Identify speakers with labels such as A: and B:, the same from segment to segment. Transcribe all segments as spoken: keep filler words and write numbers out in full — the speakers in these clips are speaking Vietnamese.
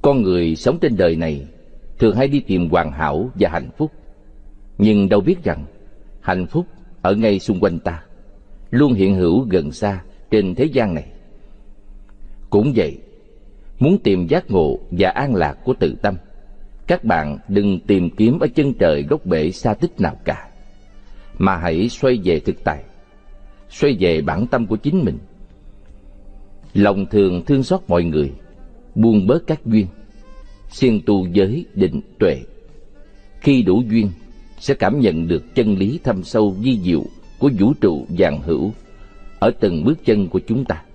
A: Con người sống trên đời này thường hay đi tìm hoàn hảo và hạnh phúc, nhưng đâu biết rằng hạnh phúc ở ngay xung quanh ta, luôn hiện hữu gần xa trên thế gian này. Cũng vậy, muốn tìm giác ngộ và an lạc của tự tâm, các bạn đừng tìm kiếm ở chân trời góc bể xa tích nào cả, mà hãy xoay về thực tại, xoay về bản tâm của chính mình. Lòng thường thương xót mọi người, buông bớt các duyên, siêng tu giới định tuệ. Khi đủ duyên, sẽ cảm nhận được chân lý thâm sâu vi diệu của vũ trụ vạn hữu ở từng bước chân của chúng ta.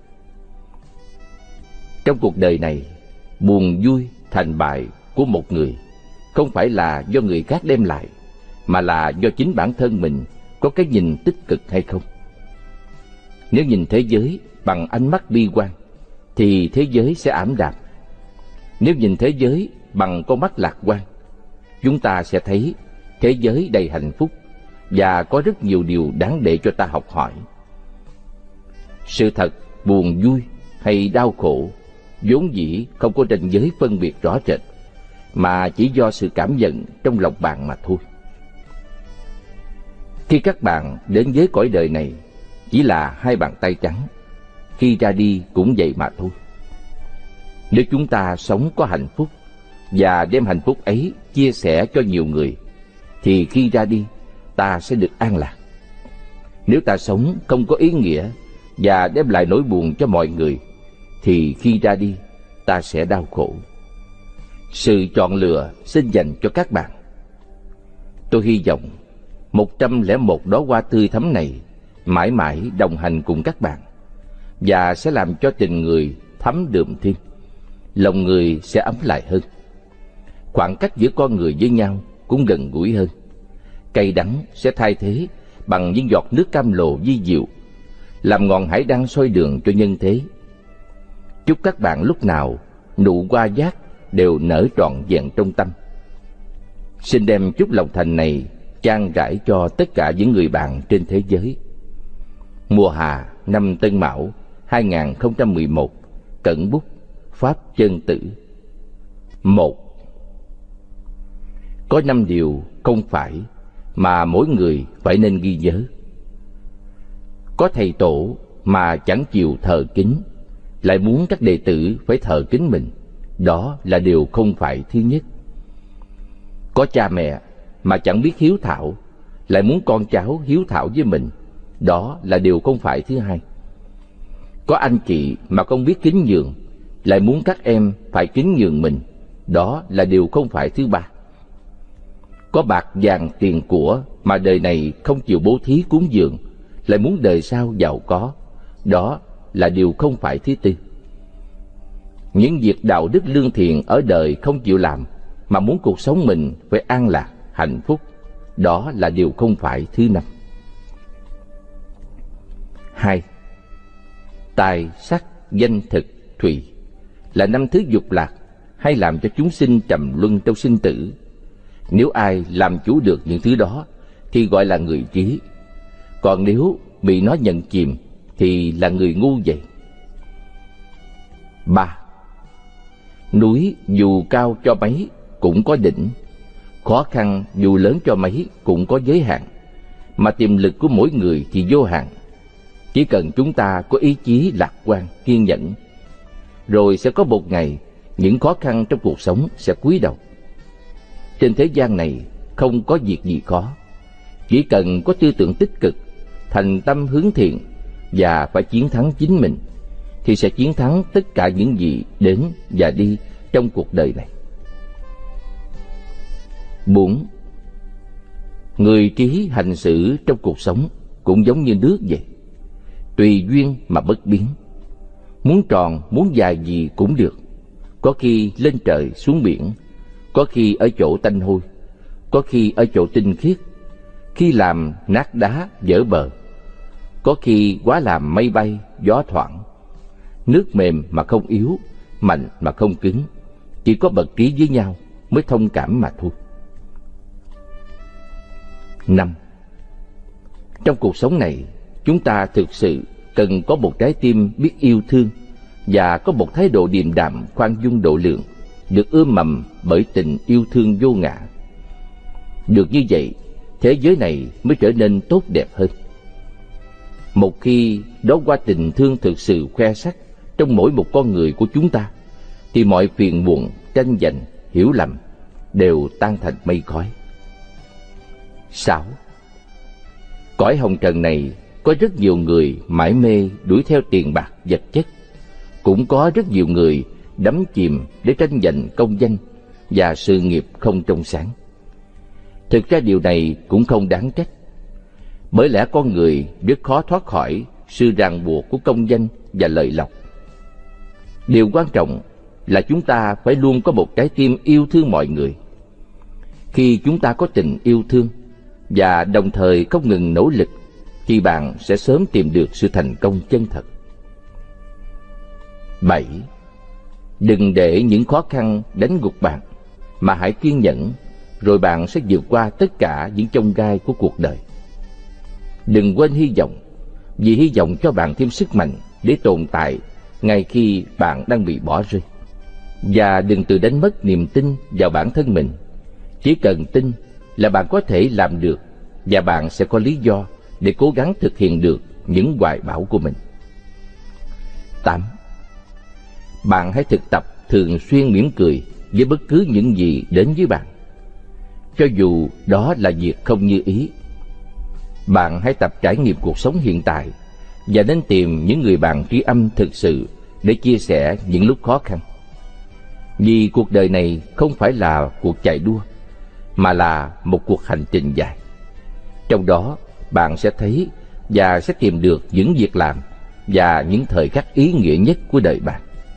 A: Trong cuộc đời này, buồn vui thành bại của một người không phải là do người khác đem lại, mà là do chính bản thân mình có cái nhìn tích cực hay không. Nếu nhìn thế giới bằng ánh mắt bi quan, thì thế giới sẽ ảm đạm. Nếu nhìn thế giới bằng con mắt lạc quan, chúng ta sẽ thấy thế giới đầy hạnh phúc và có rất nhiều điều đáng để cho ta học hỏi. Sự thật buồn vui hay đau khổ vốn dĩ không có ranh giới phân biệt rõ rệt, mà chỉ do sự cảm nhận trong lòng bạn mà thôi. Khi các bạn đến với cõi đời này chỉ là hai bàn tay trắng, khi ra đi cũng vậy mà thôi. Nếu chúng ta sống có hạnh phúc và đem hạnh phúc ấy chia sẻ cho nhiều người, thì khi ra đi ta sẽ được an lạc. Nếu ta sống không có ý nghĩa và đem lại nỗi buồn cho mọi người, thì khi ra đi ta sẽ đau khổ. Sự chọn lựa xin dành cho các bạn. Tôi hy vọng một trăm lẻ một đóa hoa tươi thắm này mãi mãi đồng hành cùng các bạn, và sẽ làm cho tình người thắm đượm thêm, lòng người sẽ ấm lại hơn. Khoảng cách giữa con người với nhau cũng gần gũi hơn. Cay đắng sẽ thay thế bằng những giọt nước cam lồ vi diệu, làm ngọn hải đăng soi đường cho nhân thế. Chúc các bạn lúc nào nụ hoa giác đều nở trọn vẹn trong tâm. Xin đem chút lòng thành này chan rải cho tất cả những người bạn trên thế giới. Mùa hạ năm Tân Mão hai nghìn không trăm mười một, Cẩn bút, Pháp Chân Tử. Một. Có năm điều không phải mà mỗi người phải nên ghi nhớ. Có thầy tổ mà chẳng chịu thờ kính, lại muốn các đệ tử phải thờ kính mình, đó là điều không phải thứ nhất. Có cha mẹ mà chẳng biết hiếu thảo, lại muốn con cháu hiếu thảo với mình, đó là điều không phải thứ hai. Có anh chị mà không biết kính nhường, lại muốn các em phải kính nhường mình, đó là điều không phải thứ ba. Có bạc vàng tiền của mà đời này không chịu bố thí cúng dường, lại muốn đời sau giàu có, đó là điều không phải thứ tư. Những việc đạo đức lương thiện ở đời không chịu làm, mà muốn cuộc sống mình phải an lạc, hạnh phúc, đó là điều không phải thứ năm. Hai. Tài, sắc, danh, thực, thùy là năm thứ dục lạc, hay làm cho chúng sinh trầm luân trong sinh tử. Nếu ai làm chủ được những thứ đó thì gọi là người trí, còn nếu bị nó nhận chìm thì là người ngu vậy. Ba. Núi dù cao cho mấy cũng có đỉnh, khó khăn dù lớn cho mấy cũng có giới hạn, mà tiềm lực của mỗi người thì vô hạn. Chỉ cần chúng ta có ý chí lạc quan, kiên nhẫn, rồi sẽ có một ngày những khó khăn trong cuộc sống sẽ cúi đầu. Trên thế gian này không có việc gì khó, chỉ cần có tư tưởng tích cực, thành tâm hướng thiện và phải chiến thắng chính mình, thì sẽ chiến thắng tất cả những gì đến và đi trong cuộc đời này. Bốn. Người trí hành xử trong cuộc sống cũng giống như nước vậy, tùy duyên mà bất biến. Muốn tròn, muốn dài gì cũng được, có khi lên trời xuống biển, có khi ở chỗ tanh hôi, có khi ở chỗ tinh khiết, khi làm nát đá vỡ bờ, có khi quá làm mây bay gió thoảng. Nước mềm mà không yếu, mạnh mà không cứng, chỉ có bậc trí với nhau mới thông cảm mà thôi. Năm. Trong cuộc sống này, chúng ta thực sự cần có một trái tim biết yêu thương và có một thái độ điềm đạm, khoan dung độ lượng được ươm mầm bởi tình yêu thương vô ngã. Được như vậy, thế giới này mới trở nên tốt đẹp hơn. Một khi đó qua tình thương thực sự khoe sắc trong mỗi một con người của chúng ta, thì mọi phiền muộn, tranh giành, hiểu lầm đều tan thành mây khói. Sáu. Cõi hồng trần này có rất nhiều người mải mê đuổi theo tiền bạc vật chất, cũng có rất nhiều người đắm chìm để tranh giành công danh và sự nghiệp không trong sáng. Thực ra điều này cũng không đáng trách, bởi lẽ con người rất khó thoát khỏi sự ràng buộc của công danh và lợi lộc. Điều quan trọng là chúng ta phải luôn có một trái tim yêu thương mọi người. Khi chúng ta có tình yêu thương và đồng thời không ngừng nỗ lực, thì bạn sẽ sớm tìm được sự thành công chân thật. Bảy. Đừng để những khó khăn đánh gục bạn, mà hãy kiên nhẫn, rồi bạn sẽ vượt qua tất cả những chông gai của cuộc đời. Đừng quên hy vọng, vì hy vọng cho bạn thêm sức mạnh để tồn tại ngay khi bạn đang bị bỏ rơi. Và đừng tự đánh mất niềm tin vào bản thân mình. Chỉ cần tin là bạn có thể làm được, và bạn sẽ có lý do để cố gắng thực hiện được những hoài bão của mình. Tám. Bạn hãy thực tập thường xuyên mỉm cười với bất cứ những gì đến với bạn, cho dù đó là việc không như ý. Bạn hãy tập trải nghiệm cuộc sống hiện tại, và nên tìm những người bạn tri âm thực sự để chia sẻ những lúc khó khăn. Vì cuộc đời này không phải là cuộc chạy đua, mà là một cuộc hành trình dài. Trong đó, bạn sẽ thấy và sẽ tìm được những việc làm và những thời khắc ý nghĩa nhất của đời bạn.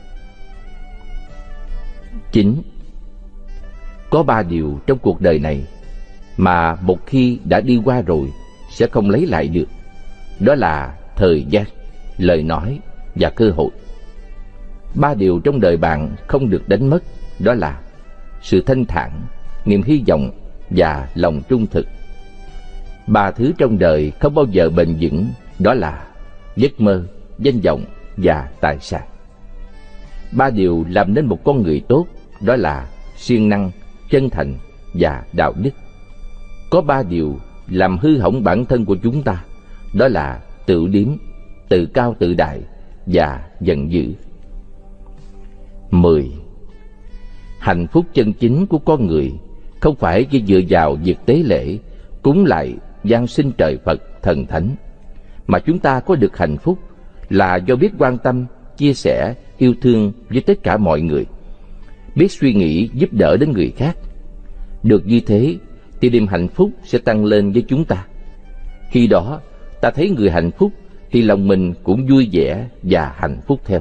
A: Chín. Có ba điều trong cuộc đời này mà một khi đã đi qua rồi sẽ không lấy lại được. Đó là thời gian, lời nói và cơ hội. Ba điều trong đời bạn không được đánh mất, đó là sự thanh thản, niềm hy vọng và lòng trung thực. Ba thứ trong đời không bao giờ bền vững, đó là giấc mơ, danh vọng và tài sản. Ba điều làm nên một con người tốt, đó là siêng năng, chân thành và đạo đức. Có ba điều làm hư hỏng bản thân của chúng ta, đó là tự điếm, tự cao tự đại và giận dữ. Mười. Hạnh phúc chân chính của con người không phải chỉ dựa vào việc tế lễ, cúng lại, van sinh trời Phật, thần thánh, mà chúng ta có được hạnh phúc là do biết quan tâm, chia sẻ, yêu thương với tất cả mọi người, biết suy nghĩ giúp đỡ đến người khác. Được như thế thì niềm hạnh phúc sẽ tăng lên với chúng ta. Khi đó ta thấy người hạnh phúc thì lòng mình cũng vui vẻ và hạnh phúc theo.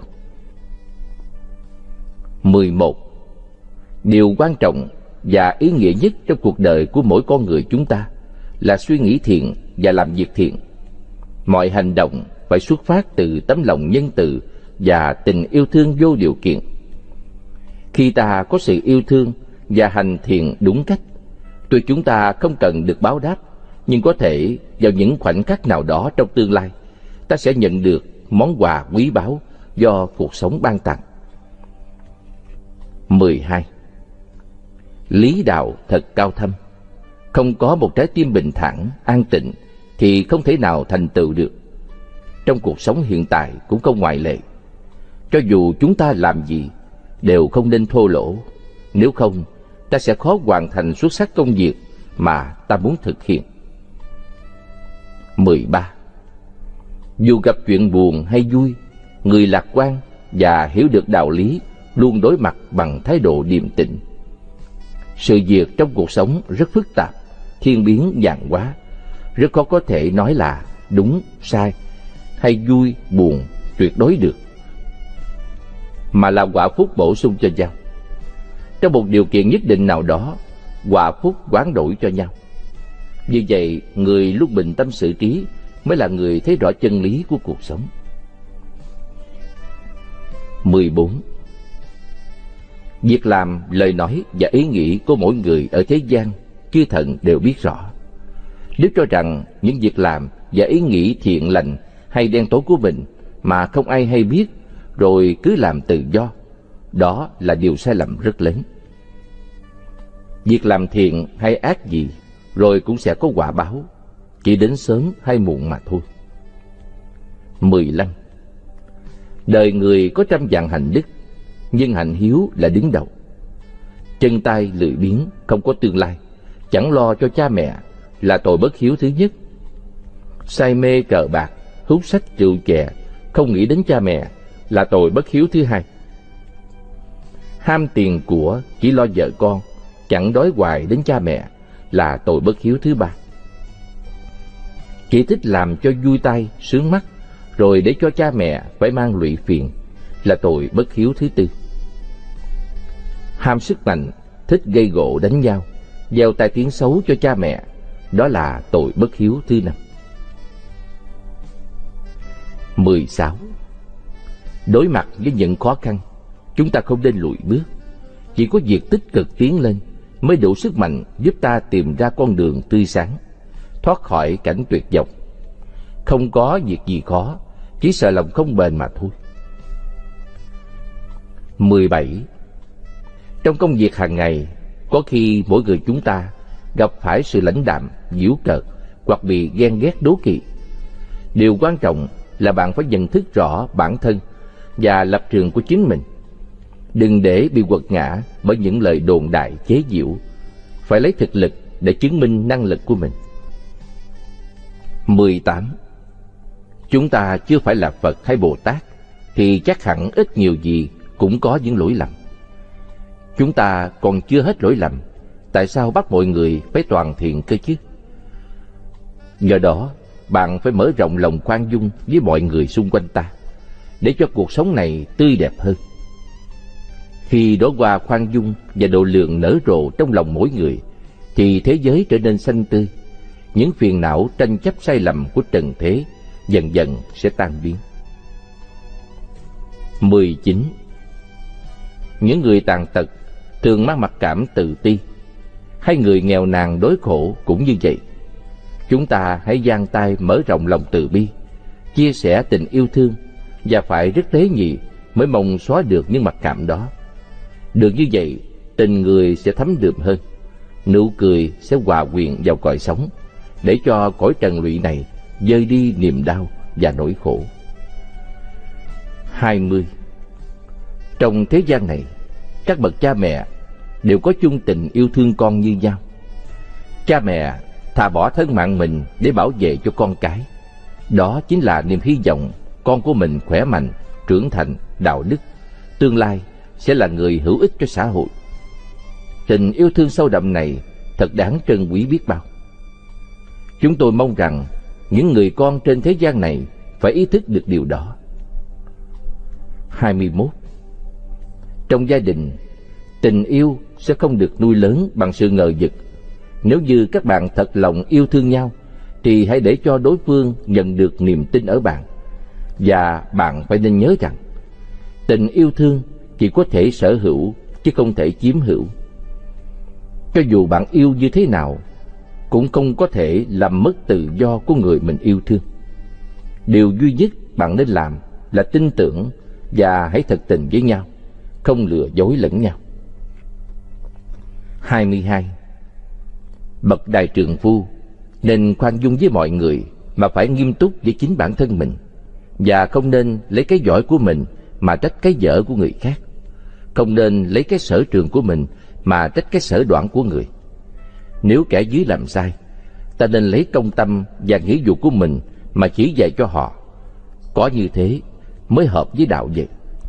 A: Mười một. Điều quan trọng và ý nghĩa nhất trong cuộc đời của mỗi con người chúng ta là suy nghĩ thiện và làm việc thiện. Mọi hành động phải xuất phát từ tấm lòng nhân từ và tình yêu thương vô điều kiện. Khi ta có sự yêu thương và hành thiện đúng cách, tuy chúng ta không cần được báo đáp, nhưng có thể vào những khoảnh khắc nào đó trong tương lai, ta sẽ nhận được món quà quý báu do cuộc sống ban tặng. Mười hai. Lý đạo thật cao thâm. Không có một trái tim bình thản, an tịnh thì không thể nào thành tựu được. Trong cuộc sống hiện tại cũng không ngoại lệ. Cho dù chúng ta làm gì, đều không nên thô lỗ. Nếu không, ta sẽ khó hoàn thành xuất sắc công việc mà ta muốn thực hiện. Mười ba. Dù gặp chuyện buồn hay vui, người lạc quan và hiểu được đạo lý luôn đối mặt bằng thái độ điềm tĩnh. Sự việc trong cuộc sống rất phức tạp, thiên biến vạn hóa, rất khó có thể nói là đúng, sai hay vui, buồn tuyệt đối được, mà là quả phúc bổ sung cho nhau. Trong một điều kiện nhất định nào đó, quả phúc hoán đổi cho nhau. Vì vậy, người lúc bình tâm xử trí mới là người thấy rõ chân lý của cuộc sống. Mười bốn. Việc làm, lời nói và ý nghĩ của mỗi người ở thế gian, chư thần đều biết rõ. Nếu cho rằng những việc làm và ý nghĩ thiện lành hay đen tối của mình mà không ai hay biết, rồi cứ làm tự do, đó là điều sai lầm rất lớn. Việc làm thiện hay ác gì rồi cũng sẽ có quả báo, chỉ đến sớm hay muộn mà thôi. mười lăm. Đời người có trăm vạn hạnh đức, nhưng hạnh hiếu là đứng đầu. Chân tay lười biếng, không có tương lai, chẳng lo cho cha mẹ là tội bất hiếu thứ nhất. Say mê cờ bạc, hút sách rượu chè, không nghĩ đến cha mẹ là tội bất hiếu thứ hai. Ham tiền của, chỉ lo vợ con, chẳng đói hoài đến cha mẹ là tội bất hiếu thứ ba. Chỉ thích làm cho vui tay, sướng mắt, rồi để cho cha mẹ phải mang lụy phiền là tội bất hiếu thứ tư. Ham sức mạnh, thích gây gổ đánh nhau, gieo tai tiếng xấu cho cha mẹ, đó là tội bất hiếu thứ năm. mười sáu. Đối mặt với những khó khăn, chúng ta không nên lùi bước. Chỉ có việc tích cực tiến lên mới đủ sức mạnh giúp ta tìm ra con đường tươi sáng, thoát khỏi cảnh tuyệt vọng. Không có việc gì khó, chỉ sợ lòng không bền mà thôi. mười bảy. Trong công việc hàng ngày, có khi mỗi người chúng ta gặp phải sự lãnh đạm, giễu cợt hoặc bị ghen ghét đố kỵ. Điều quan trọng là bạn phải nhận thức rõ bản thân và lập trường của chính mình. Đừng để bị quật ngã bởi những lời đồn đại chế giễu. Phải lấy thực lực để chứng minh năng lực của mình. mười tám. Chúng ta chưa phải là Phật hay Bồ Tát thì chắc hẳn ít nhiều gì cũng có những lỗi lầm. Chúng ta còn chưa hết lỗi lầm, tại sao bắt mọi người phải toàn thiện cơ chứ? Do đó, bạn phải mở rộng lòng khoan dung với mọi người xung quanh ta, để cho cuộc sống này tươi đẹp hơn. Khi đóa hoa khoan dung và độ lượng nở rộ trong lòng mỗi người, thì thế giới trở nên xanh tươi. Những phiền não tranh chấp sai lầm của trần thế dần dần sẽ tan biến. mười chín. Những người tàn tật thường mang mặc cảm tự ti, hay người nghèo nàn đói khổ cũng như vậy. Chúng ta hãy giang tay mở rộng lòng từ bi, chia sẻ tình yêu thương, và phải rất tế nhị mới mong xóa được những mặc cảm đó. Được như vậy, tình người sẽ thấm đượm hơn, nụ cười sẽ hòa quyện vào cõi sống, để cho cõi trần lụy này dơi đi niềm đau và nỗi khổ. hai mươi. Trong thế gian này, các bậc cha mẹ đều có chung tình yêu thương con như nhau. Cha mẹ thà bỏ thân mạng mình để bảo vệ cho con cái. Đó chính là niềm hy vọng con của mình khỏe mạnh, trưởng thành, đạo đức, tương lai sẽ là người hữu ích cho xã hội. Tình yêu thương sâu đậm này thật đáng trân quý biết bao. Chúng tôi mong rằng những người con trên thế gian này phải ý thức được điều đó. hai mươi mốt. Trong gia đình, tình yêu sẽ không được nuôi lớn bằng sự ngờ vực. Nếu như các bạn thật lòng yêu thương nhau, thì hãy để cho đối phương nhận được niềm tin ở bạn. Và bạn phải nên nhớ rằng, tình yêu thương chỉ có thể sở hữu, chứ không thể chiếm hữu. Cho dù bạn yêu như thế nào, cũng không có thể làm mất tự do của người mình yêu thương. Điều duy nhất bạn nên làm là tin tưởng và hãy thật tình với nhau, không lừa dối lẫn nhau. hai mươi hai. Bậc đại trượng phu nên khoan dung với mọi người, mà phải nghiêm túc với chính bản thân mình, và không nên lấy cái giỏi của mình mà trách cái dở của người khác. Không nên lấy cái sở trường của mình mà trách cái sở đoản của người. Nếu kẻ dưới làm sai, ta nên lấy công tâm và nghĩa vụ của mình mà chỉ dạy cho họ. Có như thế mới hợp với đạo vậy.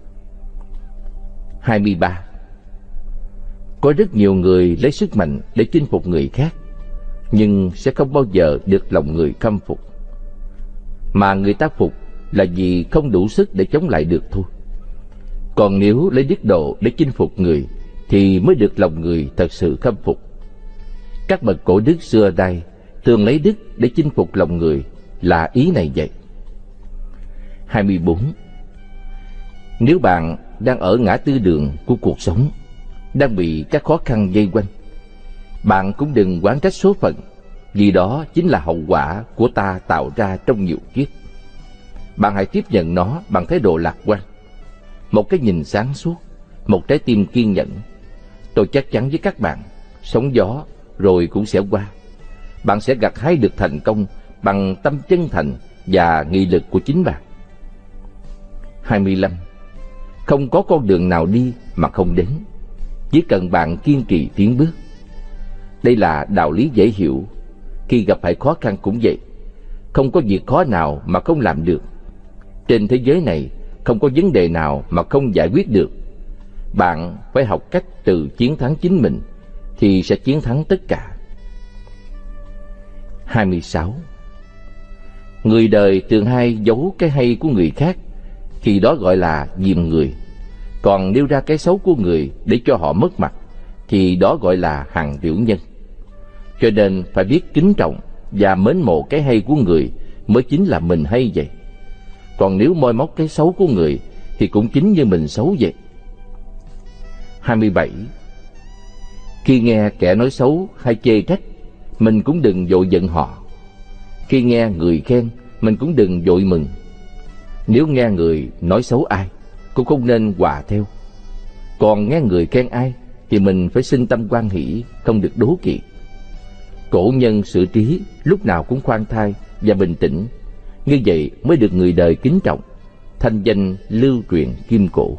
A: hai mươi ba. Có rất nhiều người lấy sức mạnh để chinh phục người khác, nhưng sẽ không bao giờ được lòng người khâm phục. Mà người ta phục là vì không đủ sức để chống lại được thôi. Còn nếu lấy đức độ để chinh phục người, thì mới được lòng người thật sự khâm phục. Các bậc cổ đức xưa đây thường lấy đức để chinh phục lòng người, là ý này vậy. hai mươi bốn. Nếu bạn đang ở ngã tư đường của cuộc sống, đang bị các khó khăn vây quanh, bạn cũng đừng oán trách số phận, vì đó chính là hậu quả của ta tạo ra trong nhiều kiếp. Bạn hãy tiếp nhận nó bằng thái độ lạc quan, một cái nhìn sáng suốt, một trái tim kiên nhẫn. Tôi chắc chắn với các bạn, sóng gió rồi cũng sẽ qua. Bạn sẽ gặt hái được thành công bằng tâm chân thành và nghị lực của chính bạn. hai mươi lăm. Không có con đường nào đi mà không đến, chỉ cần bạn kiên trì tiến bước. Đây là đạo lý dễ hiểu. Khi gặp phải khó khăn cũng vậy. Không có việc khó nào mà không làm được. Trên thế giới này không có vấn đề nào mà không giải quyết được. Bạn phải học cách tự chiến thắng chính mình thì sẽ chiến thắng tất cả. hai mươi sáu. Người đời thường hay giấu cái hay của người khác, thì đó gọi là dìm người. Còn nêu ra cái xấu của người để cho họ mất mặt, thì đó gọi là hằn tiểu nhân. Cho nên phải biết kính trọng và mến mộ cái hay của người mới chính là mình hay vậy. Còn nếu moi móc cái xấu của người thì cũng chính như mình xấu vậy. hai mươi bảy. Khi nghe kẻ nói xấu hay chê trách, mình cũng đừng vội giận họ. Khi nghe người khen, mình cũng đừng vội mừng. Nếu nghe người nói xấu ai, cũng không nên hòa theo. Còn nghe người khen ai thì mình phải sinh tâm hoan hỷ, không được đố kỵ. Cổ nhân xử trí lúc nào cũng khoan thai và bình tĩnh, như vậy mới được người đời kính trọng, thanh danh lưu truyền kim cổ.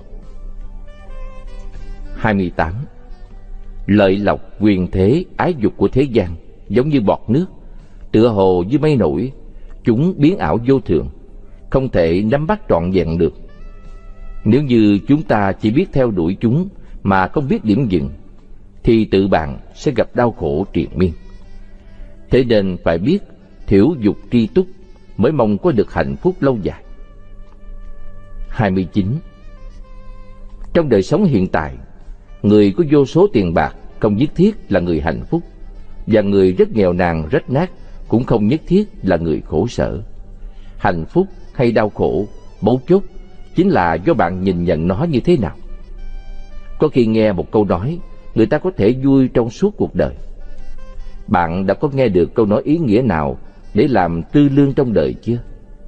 A: hai mươi tám. Lợi lộc, quyền thế, ái dục của thế gian giống như bọt nước, tựa hồ như mây nổi, chúng biến ảo vô thường, không thể nắm bắt trọn vẹn được. Nếu như chúng ta chỉ biết theo đuổi chúng mà không biết điểm dừng, thì tự bạn sẽ gặp đau khổ triền miên. Thế nên phải biết thiểu dục tri túc mới mong có được hạnh phúc lâu dài. hai mươi chín. Trong đời sống hiện tại, người có vô số tiền bạc không nhất thiết là người hạnh phúc, và người rất nghèo nàn rách nát cũng không nhất thiết là người khổ sở. Hạnh phúc hay đau khổ, mấu chốt chính là do bạn nhìn nhận nó như thế nào. Có khi nghe một câu nói, người ta có thể vui trong suốt cuộc đời. Bạn đã có nghe được câu nói ý nghĩa nào để làm tư lương trong đời chưa?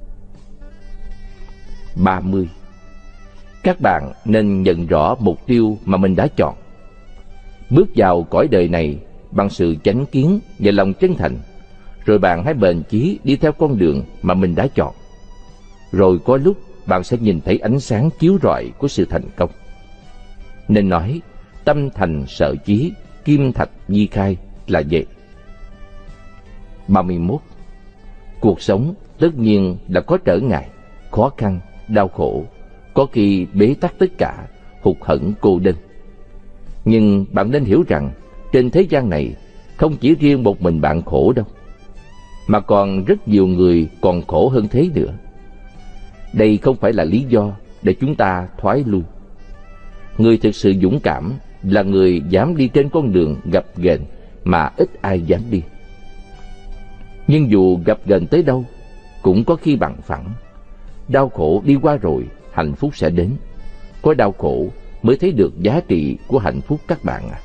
A: ba mươi. Các bạn nên nhận rõ mục tiêu mà mình đã chọn. Bước vào cõi đời này bằng sự chánh kiến và lòng chân thành, rồi bạn hãy bền chí đi theo con đường mà mình đã chọn. Rồi có lúc bạn sẽ nhìn thấy ánh sáng chiếu rọi của sự thành công. Nên nói, tâm thành sở chí, kim thạch di khai là vậy. ba mươi mốt. Cuộc sống tất nhiên đã có trở ngại, khó khăn, đau khổ, có khi bế tắc tất cả, hụt hẫng cô đơn. Nhưng bạn nên hiểu rằng trên thế gian này không chỉ riêng một mình bạn khổ đâu, mà còn rất nhiều người còn khổ hơn thế nữa. Đây không phải là lý do để chúng ta thoái lui. Người thực sự dũng cảm là người dám đi trên con đường gập ghềnh mà ít ai dám đi. Nhưng dù gập ghềnh tới đâu, cũng có khi bằng phẳng. Đau khổ đi qua rồi, hạnh phúc sẽ đến. Có đau khổ mới thấy được giá trị của hạnh phúc các bạn ạ. À.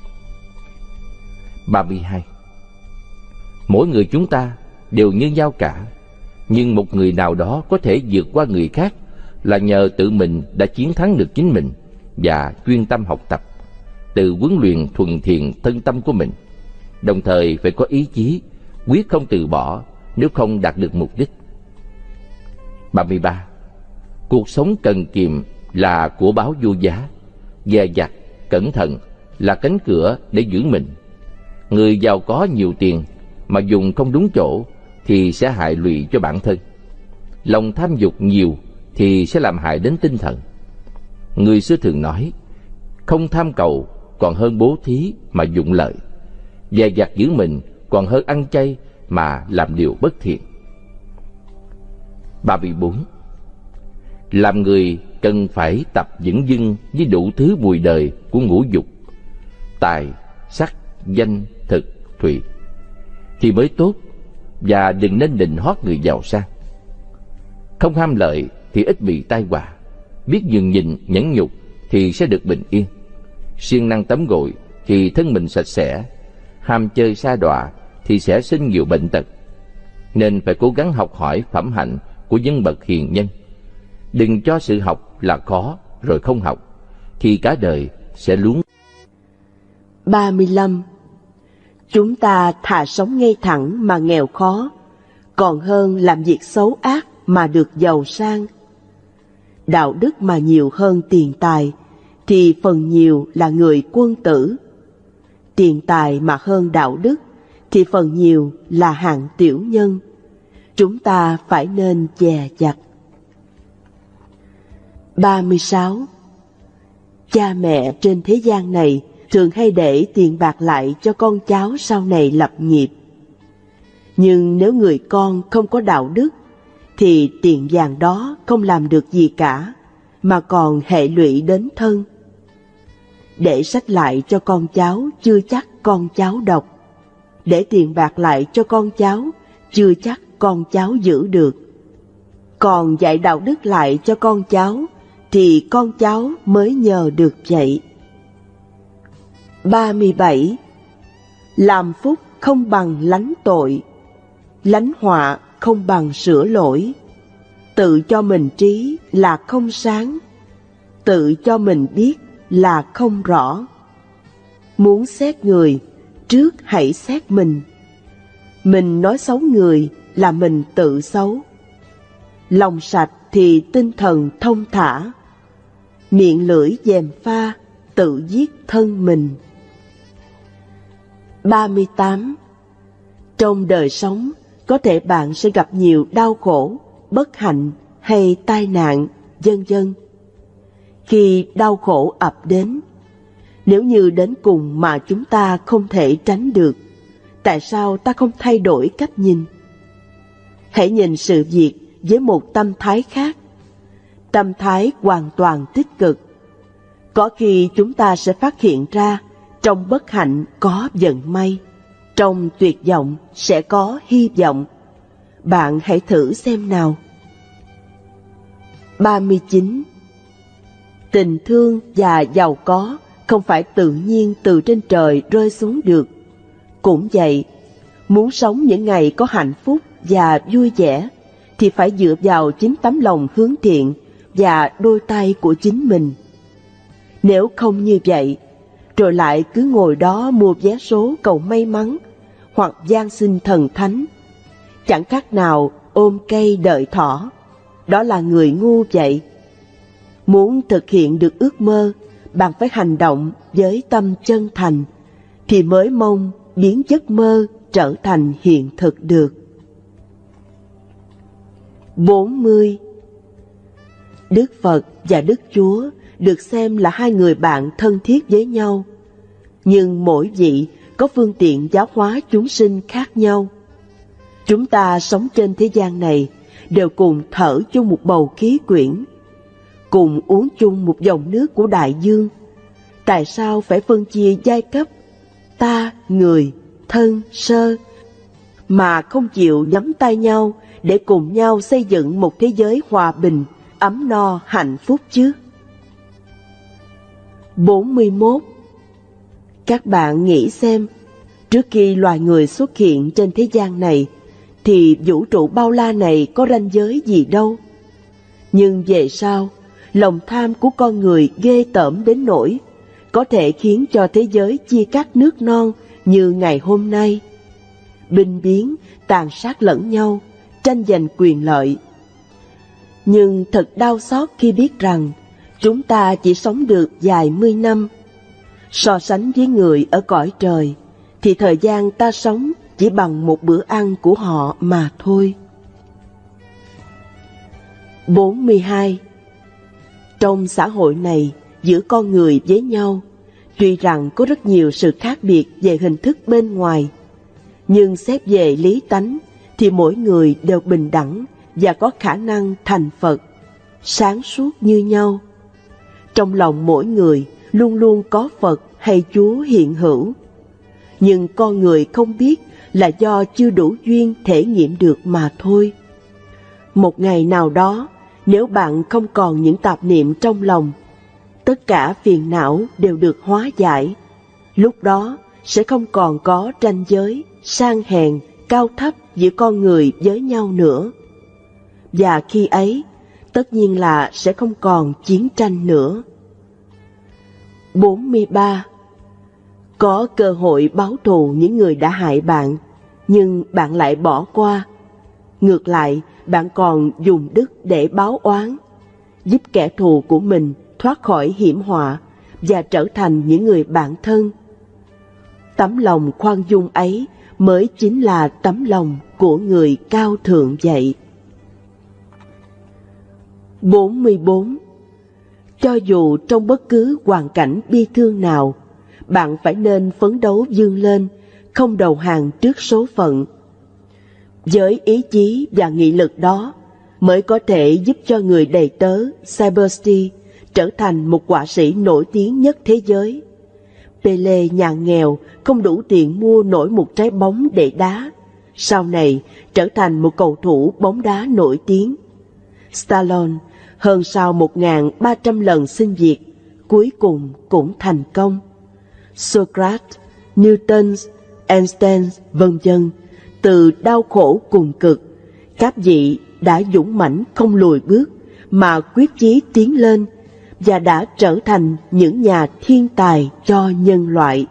A: ba mươi hai. Mỗi người chúng ta đều như nhau cả, nhưng một người nào đó có thể vượt qua người khác là nhờ tự mình đã chiến thắng được chính mình và chuyên tâm học tập, tự huấn luyện thuần thiện thân tâm của mình, đồng thời phải có ý chí, quyết không từ bỏ nếu không đạt được mục đích. ba mươi ba. Cuộc sống cần kiệm là của báo vô giá, dè dặt, cẩn thận là cánh cửa để giữ mình. Người giàu có nhiều tiền mà dùng không đúng chỗ thì sẽ hại lụy cho bản thân. Lòng tham dục nhiều thì sẽ làm hại đến tinh thần. Người xưa thường nói, không tham cầu còn hơn bố thí mà dụng lợi, dè dặt giữ mình còn hơn ăn chay mà làm điều bất thiện. ba mươi bốn. Làm người cần phải tập vững dưng với đủ thứ mùi đời của ngũ dục, tài, sắc, danh, thực, thùy thì mới tốt, và đừng nên nịnh hót người giàu sang. Không ham lợi thì ít bị tai họa, biết nhường nhịn nhẫn nhục thì sẽ được bình yên. Siêng năng tắm gội thì thân mình sạch sẽ, ham chơi sa đọa thì sẽ sinh nhiều bệnh tật. Nên phải cố gắng học hỏi phẩm hạnh của nhân bậc hiền nhân. Đừng cho sự học là khó rồi không học, thì cả đời sẽ luống.
B: ba mươi lăm. Chúng ta thà sống ngay thẳng mà nghèo khó, còn hơn làm việc xấu ác mà được giàu sang. Đạo đức mà nhiều hơn tiền tài, thì phần nhiều là người quân tử. Tiền tài mà hơn đạo đức, thì phần nhiều là hạng tiểu nhân. Chúng ta phải nên dè dặt. ba mươi sáu. Cha mẹ trên thế gian này thường hay để tiền bạc lại cho con cháu sau này lập nghiệp. Nhưng nếu người con không có đạo đức, thì tiền vàng đó không làm được gì cả, mà còn hệ lụy đến thân. Để sách lại cho con cháu chưa chắc con cháu đọc. Để tiền bạc lại cho con cháu chưa chắc con cháu giữ được. Còn dạy đạo đức lại cho con cháu thì con cháu mới nhờ được vậy. ba mươi bảy. Làm phúc không bằng lánh tội, lánh họa không bằng sửa lỗi. Tự cho mình trí là không sáng, tự cho mình biết là không rõ. Muốn xét người, trước hãy xét mình. Mình nói xấu người là mình tự xấu. Lòng sạch thì tinh thần thông thả. Miệng lưỡi gièm pha, tự giết thân mình. ba mươi tám. Trong đời sống, có thể bạn sẽ gặp nhiều đau khổ, bất hạnh hay tai nạn, vân vân. Khi đau khổ ập đến, nếu như đến cùng mà chúng ta không thể tránh được, tại sao ta không thay đổi cách nhìn? Hãy nhìn sự việc với một tâm thái khác, tâm thái hoàn toàn tích cực. Có khi chúng ta sẽ phát hiện ra trong bất hạnh có vận may, trong tuyệt vọng sẽ có hy vọng. Bạn hãy thử xem nào. ba mươi chín. Tình thương và giàu có không phải tự nhiên từ trên trời rơi xuống được. Cũng vậy, muốn sống những ngày có hạnh phúc và vui vẻ thì phải dựa vào chính tấm lòng hướng thiện và đôi tay của chính mình. Nếu không như vậy, rồi lại cứ ngồi đó mua vé số cầu may mắn hoặc van xin thần thánh, chẳng khác nào ôm cây đợi thỏ. Đó là người ngu vậy. Muốn thực hiện được ước mơ, bạn phải hành động với tâm chân thành, thì mới mong biến giấc mơ trở thành hiện thực được. bốn mươi. Đức Phật và Đức Chúa được xem là hai người bạn thân thiết với nhau, nhưng mỗi vị có phương tiện giáo hóa chúng sinh khác nhau. Chúng ta sống trên thế gian này đều cùng thở chung một bầu khí quyển, cùng uống chung một dòng nước của đại dương. Tại sao phải phân chia giai cấp, ta, người, thân, sơ, mà không chịu nắm tay nhau để cùng nhau xây dựng một thế giới hòa bình, ấm no, hạnh phúc chứ? bốn mươi mốt. Các bạn nghĩ xem, trước khi loài người xuất hiện trên thế gian này, thì vũ trụ bao la này có ranh giới gì đâu. Nhưng về sau, lòng tham của con người ghê tởm đến nỗi có thể khiến cho thế giới chia cắt nước non như ngày hôm nay. Binh biến, tàn sát lẫn nhau, tranh giành quyền lợi. Nhưng thật đau xót khi biết rằng chúng ta chỉ sống được vài mươi năm. So sánh với người ở cõi trời, thì thời gian ta sống chỉ bằng một bữa ăn của họ mà thôi. bốn mươi hai. Trong xã hội này, giữa con người với nhau, tuy rằng có rất nhiều sự khác biệt về hình thức bên ngoài, nhưng xét về lý tánh thì mỗi người đều bình đẳng và có khả năng thành Phật, sáng suốt như nhau. Trong lòng mỗi người luôn luôn có Phật hay Chúa hiện hữu, nhưng con người không biết là do chưa đủ duyên thể nghiệm được mà thôi. Một ngày nào đó, nếu bạn không còn những tạp niệm trong lòng, tất cả phiền não đều được hóa giải. Lúc đó sẽ không còn có ranh giới, sang hèn, cao thấp giữa con người với nhau nữa. Và khi ấy, tất nhiên là sẽ không còn chiến tranh nữa. bốn mươi ba. Có cơ hội báo thù những người đã hại bạn, nhưng bạn lại bỏ qua. Ngược lại, bạn còn dùng đức để báo oán, giúp kẻ thù của mình thoát khỏi hiểm họa và trở thành những người bạn thân. Tấm lòng khoan dung ấy mới chính là tấm lòng của người cao thượng vậy. bốn mươi bốn. Cho dù trong bất cứ hoàn cảnh bi thương nào, bạn phải nên phấn đấu vươn lên, không đầu hàng trước số phận. Với ý chí và nghị lực đó mới có thể giúp cho người đầy tớ Saberstein trở thành một họa sĩ nổi tiếng nhất thế giới. Pele nhà nghèo không đủ tiền mua nổi một trái bóng để đá, sau này trở thành một cầu thủ bóng đá nổi tiếng. Stallone hơn sau một nghìn ba trăm lần xin việc, cuối cùng cũng thành công. Socrates, Newton, Einstein, vân vân, từ đau khổ cùng cực, các vị đã dũng mãnh không lùi bước mà quyết chí tiến lên và đã trở thành những nhà thiên tài cho nhân loại.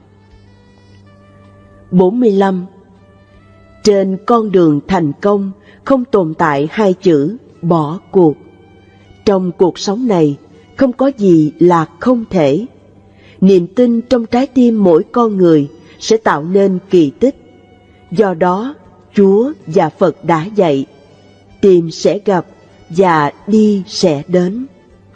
B: bốn mươi lăm. Trên con đường thành công không tồn tại hai chữ bỏ cuộc. Trong cuộc sống này không có gì là không thể. Niềm tin trong trái tim mỗi con người sẽ tạo nên kỳ tích. Do đó, Chúa và Phật đã dạy, tìm sẽ gặp và đi sẽ đến.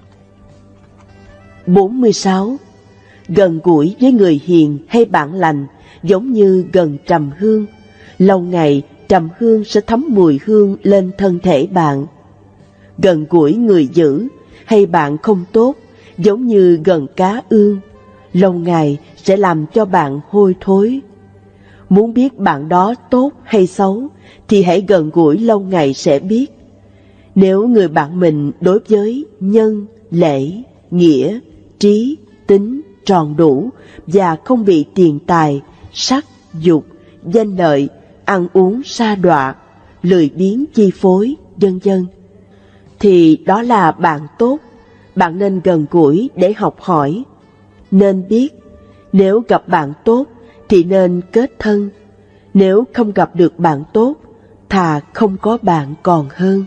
B: bốn mươi sáu. Gần gũi với người hiền hay bạn lành giống như gần trầm hương. Lâu ngày trầm hương sẽ thấm mùi hương lên thân thể bạn. Gần gũi người dữ hay bạn không tốt giống như gần cá ương. Lâu ngày sẽ làm cho bạn hôi thối. Muốn biết bạn đó tốt hay xấu thì hãy gần gũi lâu ngày sẽ biết. Nếu người bạn mình đối với nhân, lễ, nghĩa, trí, tính tròn đủ và không bị tiền tài, sắc, dục, danh lợi, ăn uống sa đọa, lười biếng chi phối, vân vân, thì đó là bạn tốt. Bạn nên gần gũi để học hỏi. Nên biết, nếu gặp bạn tốt thì nên kết thân. Nếu không gặp được bạn tốt, thà không có bạn còn hơn.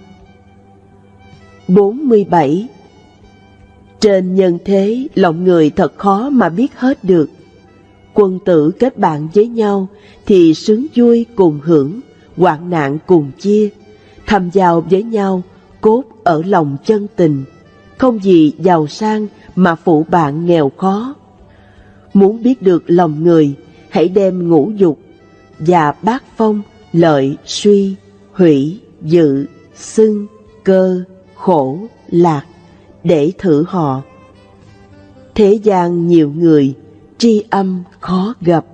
B: bốn mươi bảy. Trên nhân thế, lòng người thật khó mà biết hết được. Quân tử kết bạn với nhau thì sướng vui cùng hưởng, hoạn nạn cùng chia. Thầm giao với nhau, cốt ở lòng chân tình. Không gì giàu sang mà phụ bạn nghèo khó. Muốn biết được lòng người, hãy đem ngũ dục và bát phong, lợi, suy, hủy, dự, xưng, cơ, khổ, lạc để thử họ. Thế gian nhiều người, tri âm khó gặp.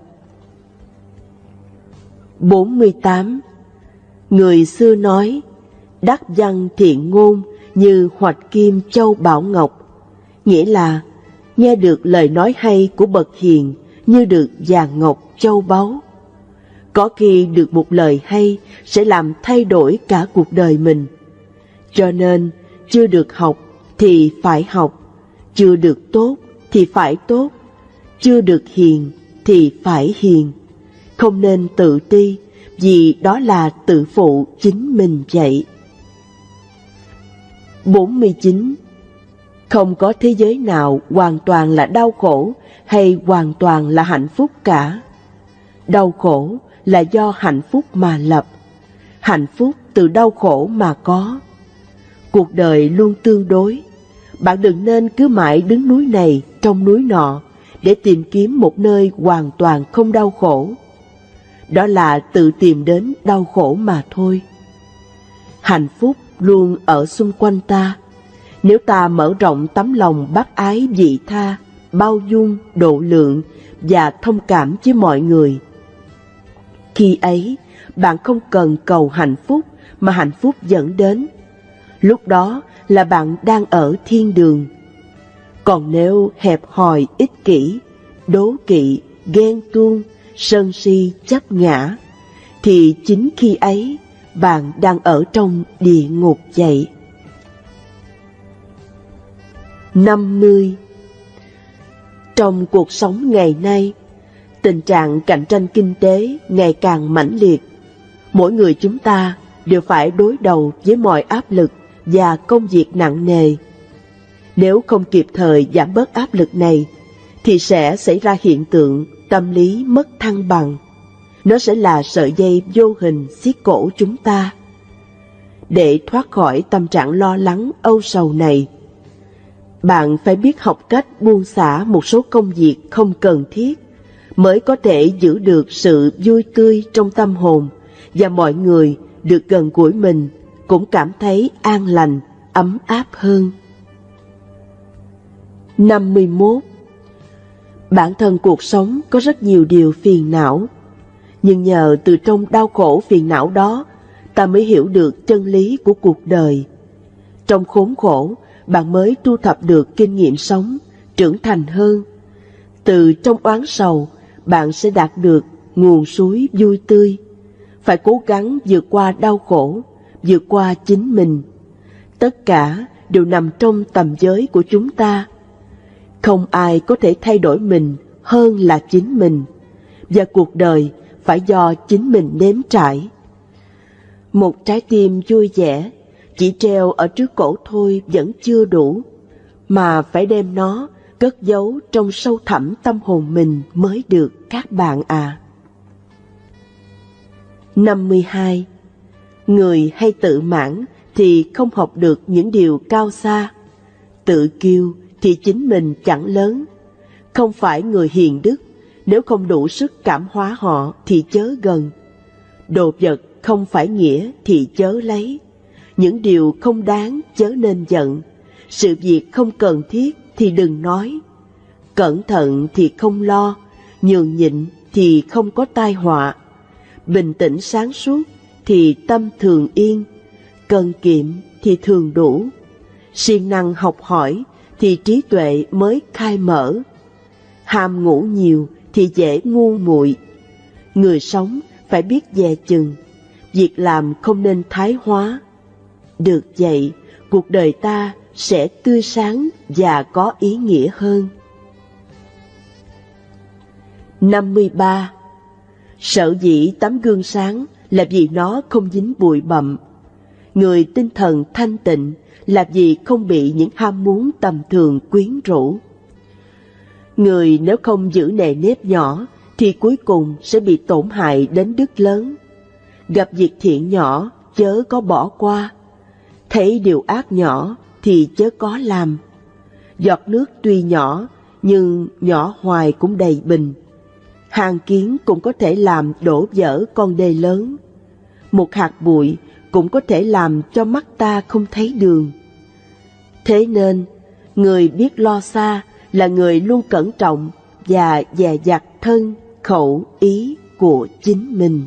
B: bốn mươi tám. Người xưa nói, đắc văn thiện ngôn như hoạch kim châu bảo ngọc, nghĩa là nghe được lời nói hay của bậc hiền như được vàng ngọc châu báu. Có khi được một lời hay sẽ làm thay đổi cả cuộc đời mình. Cho nên, chưa được học thì phải học, chưa được tốt thì phải tốt, chưa được hiền thì phải hiền. Không nên tự ti, vì đó là tự phụ chính mình vậy. bốn mươi chín. Không có thế giới nào hoàn toàn là đau khổ hay hoàn toàn là hạnh phúc cả. Đau khổ là do hạnh phúc mà lập, hạnh phúc từ đau khổ mà có. Cuộc đời luôn tương đối. Bạn đừng nên cứ mãi đứng núi này trong núi nọ để tìm kiếm một nơi hoàn toàn không đau khổ. Đó là tự tìm đến đau khổ mà thôi. Hạnh phúc luôn ở xung quanh ta. Nếu ta mở rộng tấm lòng bác ái vị tha, bao dung, độ lượng và thông cảm với mọi người, khi ấy bạn không cần cầu hạnh phúc mà hạnh phúc dẫn đến. Lúc đó là bạn đang ở thiên đường. Còn nếu hẹp hòi ích kỷ, đố kỵ, ghen tuông, sân si chấp ngã, thì chính khi ấy bạn đang ở trong địa ngục vậy. năm mươi. Trong cuộc sống ngày nay, tình trạng cạnh tranh kinh tế ngày càng mãnh liệt. Mỗi người chúng ta đều phải đối đầu với mọi áp lực và công việc nặng nề. Nếu không kịp thời giảm bớt áp lực này, thì sẽ xảy ra hiện tượng tâm lý mất thăng bằng. Nó sẽ là sợi dây vô hình siết cổ chúng ta. Để thoát khỏi tâm trạng lo lắng âu sầu này, bạn phải biết học cách buông xả một số công việc không cần thiết, mới có thể giữ được sự vui tươi trong tâm hồn, và mọi người được gần gũi mình cũng cảm thấy an lành, ấm áp hơn. năm mươi mốt. Bản thân cuộc sống có rất nhiều điều phiền não, nhưng nhờ từ trong đau khổ phiền não đó, ta mới hiểu được chân lý của cuộc đời. Trong khốn khổ, bạn mới thu thập được kinh nghiệm sống, trưởng thành hơn. Từ trong oán sầu, bạn sẽ đạt được nguồn suối vui tươi. Phải cố gắng vượt qua đau khổ, vượt qua chính mình. Tất cả đều nằm trong tầm giới của chúng ta. Không ai có thể thay đổi mình hơn là chính mình, và cuộc đời phải do chính mình nếm trải. Một trái tim vui vẻ chỉ treo ở trước cổ thôi vẫn chưa đủ, mà phải đem nó cất giấu trong sâu thẳm tâm hồn mình mới được các bạn à. năm mươi hai. Người hay tự mãn thì không học được những điều cao xa. Tự kiêu thì chính mình chẳng lớn. Không phải người hiền đức, nếu không đủ sức cảm hóa họ thì chớ gần. Đồ vật không phải nghĩa thì chớ lấy. Những điều không đáng chớ nên giận. Sự việc không cần thiết thì đừng nói. Cẩn thận thì không lo, nhường nhịn thì không có tai họa. Bình tĩnh sáng suốt thì tâm thường yên, cần kiệm thì thường đủ. Siêng năng học hỏi thì trí tuệ mới khai mở. Ham ngủ nhiều thì dễ ngu muội. Người sống phải biết dè chừng, việc làm không nên thái hóa. Được vậy, cuộc đời ta sẽ tươi sáng và có ý nghĩa hơn. năm mươi ba. Sở dĩ tấm gương sáng là vì nó không dính bụi bặm. Người tinh thần thanh tịnh là vì không bị những ham muốn tầm thường quyến rũ. Người nếu không giữ nề nếp nhỏ thì cuối cùng sẽ bị tổn hại đến đức lớn. Gặp việc thiện nhỏ chớ có bỏ qua, thấy điều ác nhỏ thì chớ có làm. Giọt nước tuy nhỏ nhưng nhỏ hoài cũng đầy bình. Hàn kiến cũng có thể làm đổ vỡ con đê lớn. Một hạt bụi cũng có thể làm cho mắt ta không thấy đường. Thế nên, người biết lo xa là người luôn cẩn trọng và dè dặt thân, khẩu, ý của chính mình.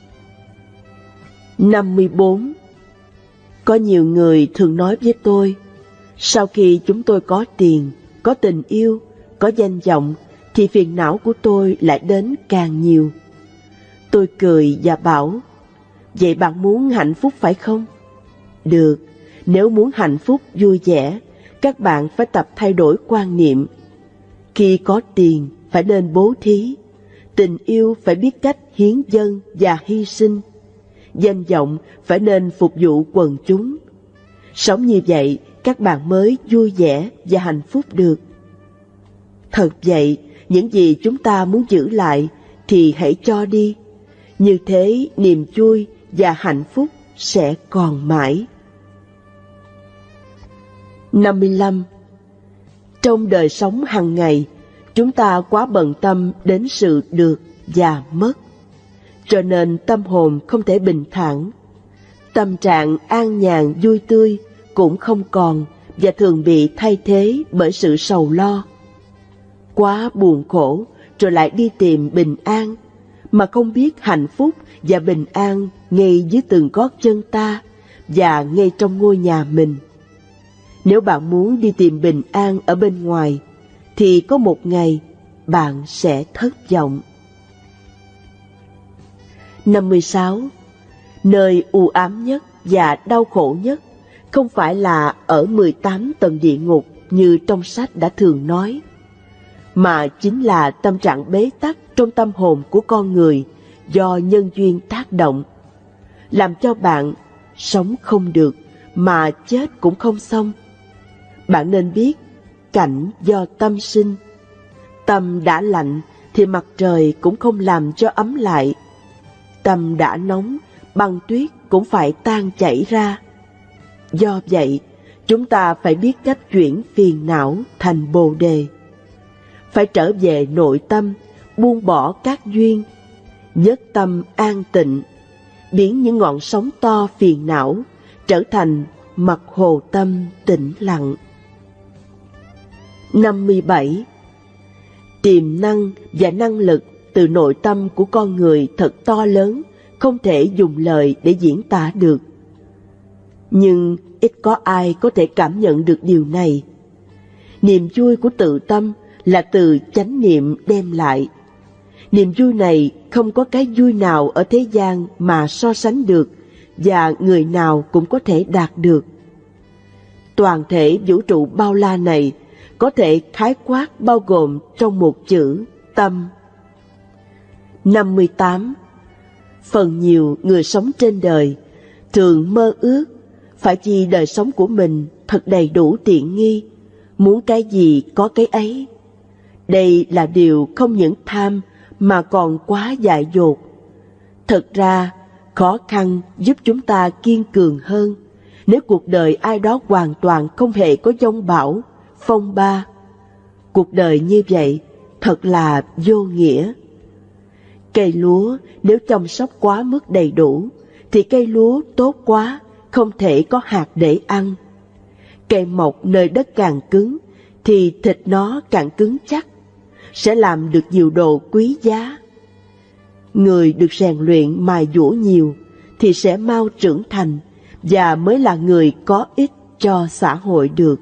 B: năm mươi bốn. Có nhiều người thường nói với tôi, sau khi chúng tôi có tiền, có tình yêu, có danh vọng, thì phiền não của tôi lại đến càng nhiều. Tôi cười và bảo, vậy bạn muốn hạnh phúc phải không? Được, nếu muốn hạnh phúc vui vẻ, các bạn phải tập thay đổi quan niệm. Khi có tiền, phải nên bố thí. Tình yêu phải biết cách hiến dâng và hy sinh. Danh vọng phải nên phục vụ quần chúng. Sống như vậy, các bạn mới vui vẻ và hạnh phúc được. Thật vậy, những gì chúng ta muốn giữ lại thì hãy cho đi. Như thế niềm vui và hạnh phúc sẽ còn mãi. năm mươi lăm. Trong đời sống hàng ngày, chúng ta quá bận tâm đến sự được và mất, cho nên tâm hồn không thể bình thản. Tâm trạng an nhàn vui tươi cũng không còn và thường bị thay thế bởi sự sầu lo. Quá buồn khổ rồi lại đi tìm bình an, mà không biết hạnh phúc và bình an ngay dưới từng gót chân ta và ngay trong ngôi nhà mình. Nếu bạn muốn đi tìm bình an ở bên ngoài, thì có một ngày bạn sẽ thất vọng. năm mươi sáu. Nơi u ám nhất và đau khổ nhất không phải là ở mười tám tầng địa ngục như trong sách đã thường nói, mà chính là tâm trạng bế tắc trong tâm hồn của con người do nhân duyên tác động, làm cho bạn sống không được mà chết cũng không xong. Bạn nên biết, cảnh do tâm sinh. Tâm đã lạnh thì mặt trời cũng không làm cho ấm lại. Tâm đã nóng, băng tuyết cũng phải tan chảy ra. Do vậy, chúng ta phải biết cách chuyển phiền não thành bồ đề. Phải trở về nội tâm, buông bỏ các duyên, nhất tâm an tịnh, biến những ngọn sóng to phiền não trở thành mặt hồ tâm tĩnh lặng. năm mươi bảy. Tiềm năng và năng lực từ nội tâm của con người thật to lớn, không thể dùng lời để diễn tả được. Nhưng ít có ai có thể cảm nhận được điều này. Niềm vui của tự tâm là từ chánh niệm đem lại. Niềm vui này không có cái vui nào ở thế gian mà so sánh được, và người nào cũng có thể đạt được. Toàn thể vũ trụ bao la này có thể khái quát bao gồm trong một chữ tâm. năm mươi tám. Phần nhiều người sống trên đời thường mơ ước phải chi đời sống của mình thật đầy đủ tiện nghi, muốn cái gì có cái ấy. Đây là điều không những tham mà còn quá dại dột. Thật ra, khó khăn giúp chúng ta kiên cường hơn nếu cuộc đời ai đó hoàn toàn không hề có giông bão, phong ba. Cuộc đời như vậy thật là vô nghĩa. Cây lúa nếu chăm sóc quá mức đầy đủ thì cây lúa tốt quá, không thể có hạt để ăn. Cây mọc nơi đất càng cứng thì thịt nó càng cứng chắc, sẽ làm được nhiều đồ quý giá. Người được rèn luyện mài dũa nhiều thì sẽ mau trưởng thành và mới là người có ích cho xã hội được.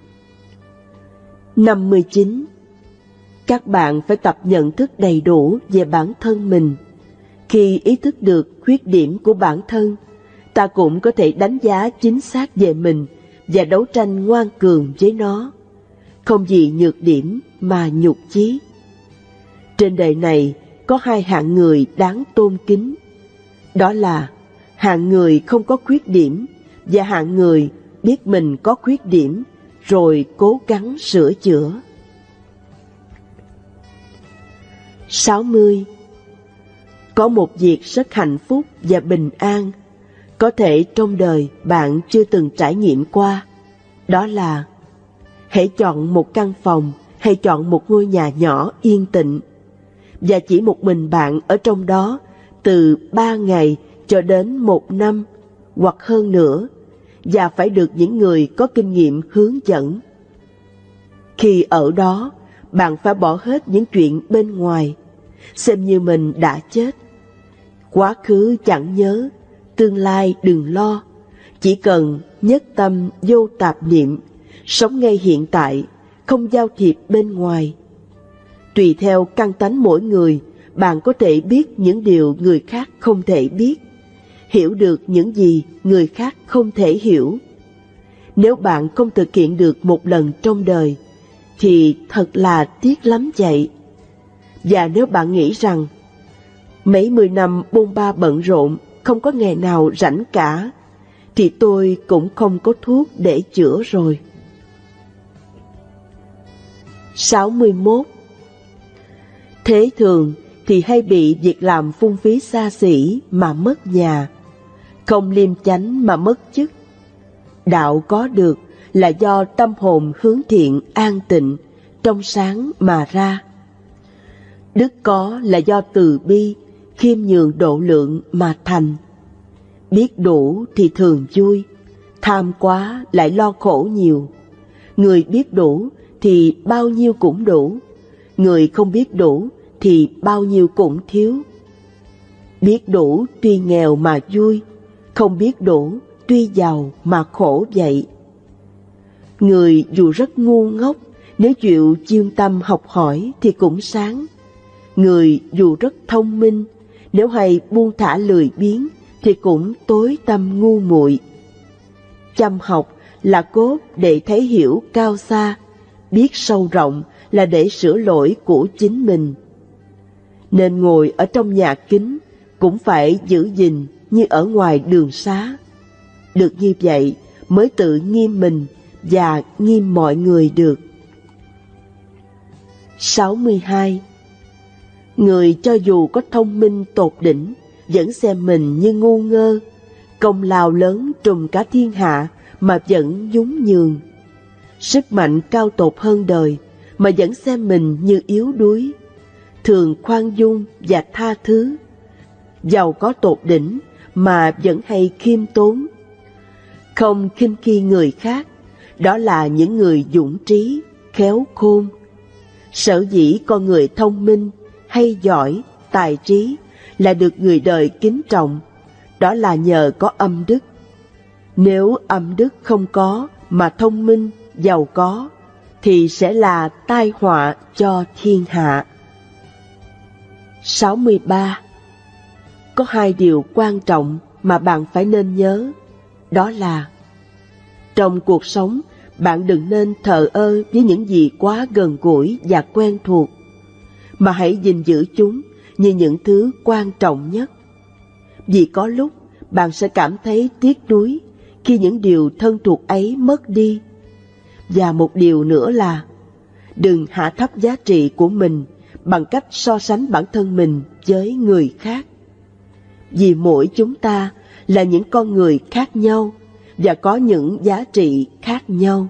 B: năm mươi chín. Các bạn phải tập nhận thức đầy đủ về bản thân mình. Khi ý thức được khuyết điểm của bản thân, ta cũng có thể đánh giá chính xác về mình và đấu tranh ngoan cường với nó. Không vì nhược điểm mà nhục chí. Trên đời này có hai hạng người đáng tôn kính. Đó là hạng người không có khuyết điểm và hạng người biết mình có khuyết điểm rồi cố gắng sửa chữa. sáu mươi. Có một việc rất hạnh phúc và bình an, có thể trong đời bạn chưa từng trải nghiệm qua. Đó là hãy chọn một căn phòng hay chọn một ngôi nhà nhỏ yên tĩnh, và chỉ một mình bạn ở trong đó từ ba ngày cho đến một năm hoặc hơn nữa, và phải được những người có kinh nghiệm hướng dẫn. Khi ở đó, bạn phải bỏ hết những chuyện bên ngoài, xem như mình đã chết. Quá khứ chẳng nhớ, tương lai đừng lo, chỉ cần nhất tâm vô tạp niệm, sống ngay hiện tại, không giao thiệp bên ngoài. Tùy theo căn tánh mỗi người, bạn có thể biết những điều người khác không thể biết, hiểu được những gì người khác không thể hiểu. Nếu bạn không thực hiện được một lần trong đời, thì thật là tiếc lắm vậy. Và nếu bạn nghĩ rằng mấy mươi năm bôn ba bận rộn, không có ngày nào rảnh cả, thì tôi cũng không có thuốc để chữa rồi. sáu mươi mốt. Thế thường thì hay bị việc làm phung phí xa xỉ mà mất nhà, không liêm chánh mà mất chức. Đạo có được là do tâm hồn hướng thiện an tịnh, trong sáng mà ra. Đức có là do từ bi, khiêm nhường độ lượng mà thành. Biết đủ thì thường vui, tham quá lại lo khổ nhiều. Người biết đủ thì bao nhiêu cũng đủ, người không biết đủ thì bao nhiêu cũng thiếu. Biết đủ tuy nghèo mà vui, không biết đủ tuy giàu mà khổ vậy. Người dù rất ngu ngốc, nếu chịu chuyên tâm học hỏi thì cũng sáng. Người dù rất thông minh, nếu hay buông thả lười biếng thì cũng tối tâm ngu muội. Chăm học là cốt để thấy hiểu cao xa, biết sâu rộng là để sửa lỗi của chính mình. Nên ngồi ở trong nhà kính cũng phải giữ gìn như ở ngoài đường xá. Được như vậy mới tự nghiêm mình và nghiêm mọi người được. sáu mươi hai. Người cho dù có thông minh tột đỉnh vẫn xem mình như ngu ngơ, công lao lớn trùm cả thiên hạ mà vẫn nhún nhường. Sức mạnh cao tột hơn đời mà vẫn xem mình như yếu đuối, thường khoan dung và tha thứ. Giàu có tột đỉnh mà vẫn hay khiêm tốn, không khinh khi người khác. Đó là những người dũng trí, khéo khôn. Sở dĩ con người thông minh, hay giỏi, tài trí là được người đời kính trọng, đó là nhờ có âm đức. Nếu âm đức không có mà thông minh, giàu có, thì sẽ là tai họa cho thiên hạ. sáu mươi ba. Có hai điều quan trọng mà bạn phải nên nhớ, đó là trong cuộc sống, bạn đừng nên thờ ơ với những gì quá gần gũi và quen thuộc, mà hãy gìn giữ chúng như những thứ quan trọng nhất. Vì có lúc bạn sẽ cảm thấy tiếc nuối khi những điều thân thuộc ấy mất đi. Và một điều nữa là đừng hạ thấp giá trị của mình bằng cách so sánh bản thân mình với người khác. Vì mỗi chúng ta là những con người khác nhau và có những giá trị khác nhau.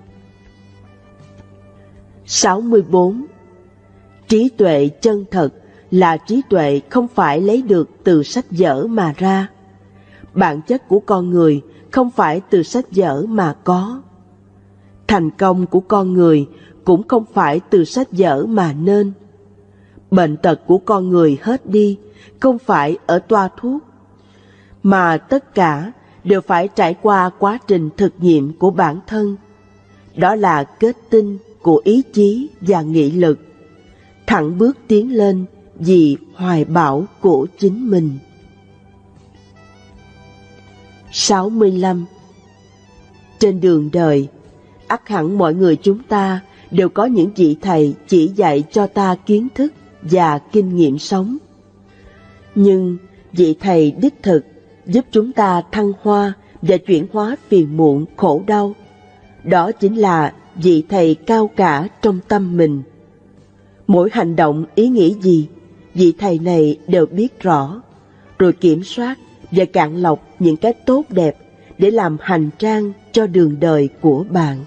B: sáu mươi bốn. Trí tuệ chân thật là trí tuệ không phải lấy được từ sách vở mà ra. Bản chất của con người không phải từ sách vở mà có. Thành công của con người cũng không phải từ sách vở mà nên. Bệnh tật của con người hết đi không phải ở toa thuốc, mà tất cả đều phải trải qua quá trình thực nghiệm của bản thân. Đó là kết tinh của ý chí và nghị lực, thẳng bước tiến lên vì hoài bão của chính mình. sáu mươi lăm. Trên đường đời, ắt hẳn mọi người chúng ta đều có những vị thầy chỉ dạy cho ta kiến thức và kinh nghiệm sống. Nhưng vị thầy đích thực giúp chúng ta thăng hoa và chuyển hóa phiền muộn khổ đau, đó chính là vị thầy cao cả trong tâm mình. Mỗi hành động ý nghĩ gì, vị thầy này đều biết rõ, rồi kiểm soát và cạn lọc những cái tốt đẹp để làm hành trang cho đường đời của bạn.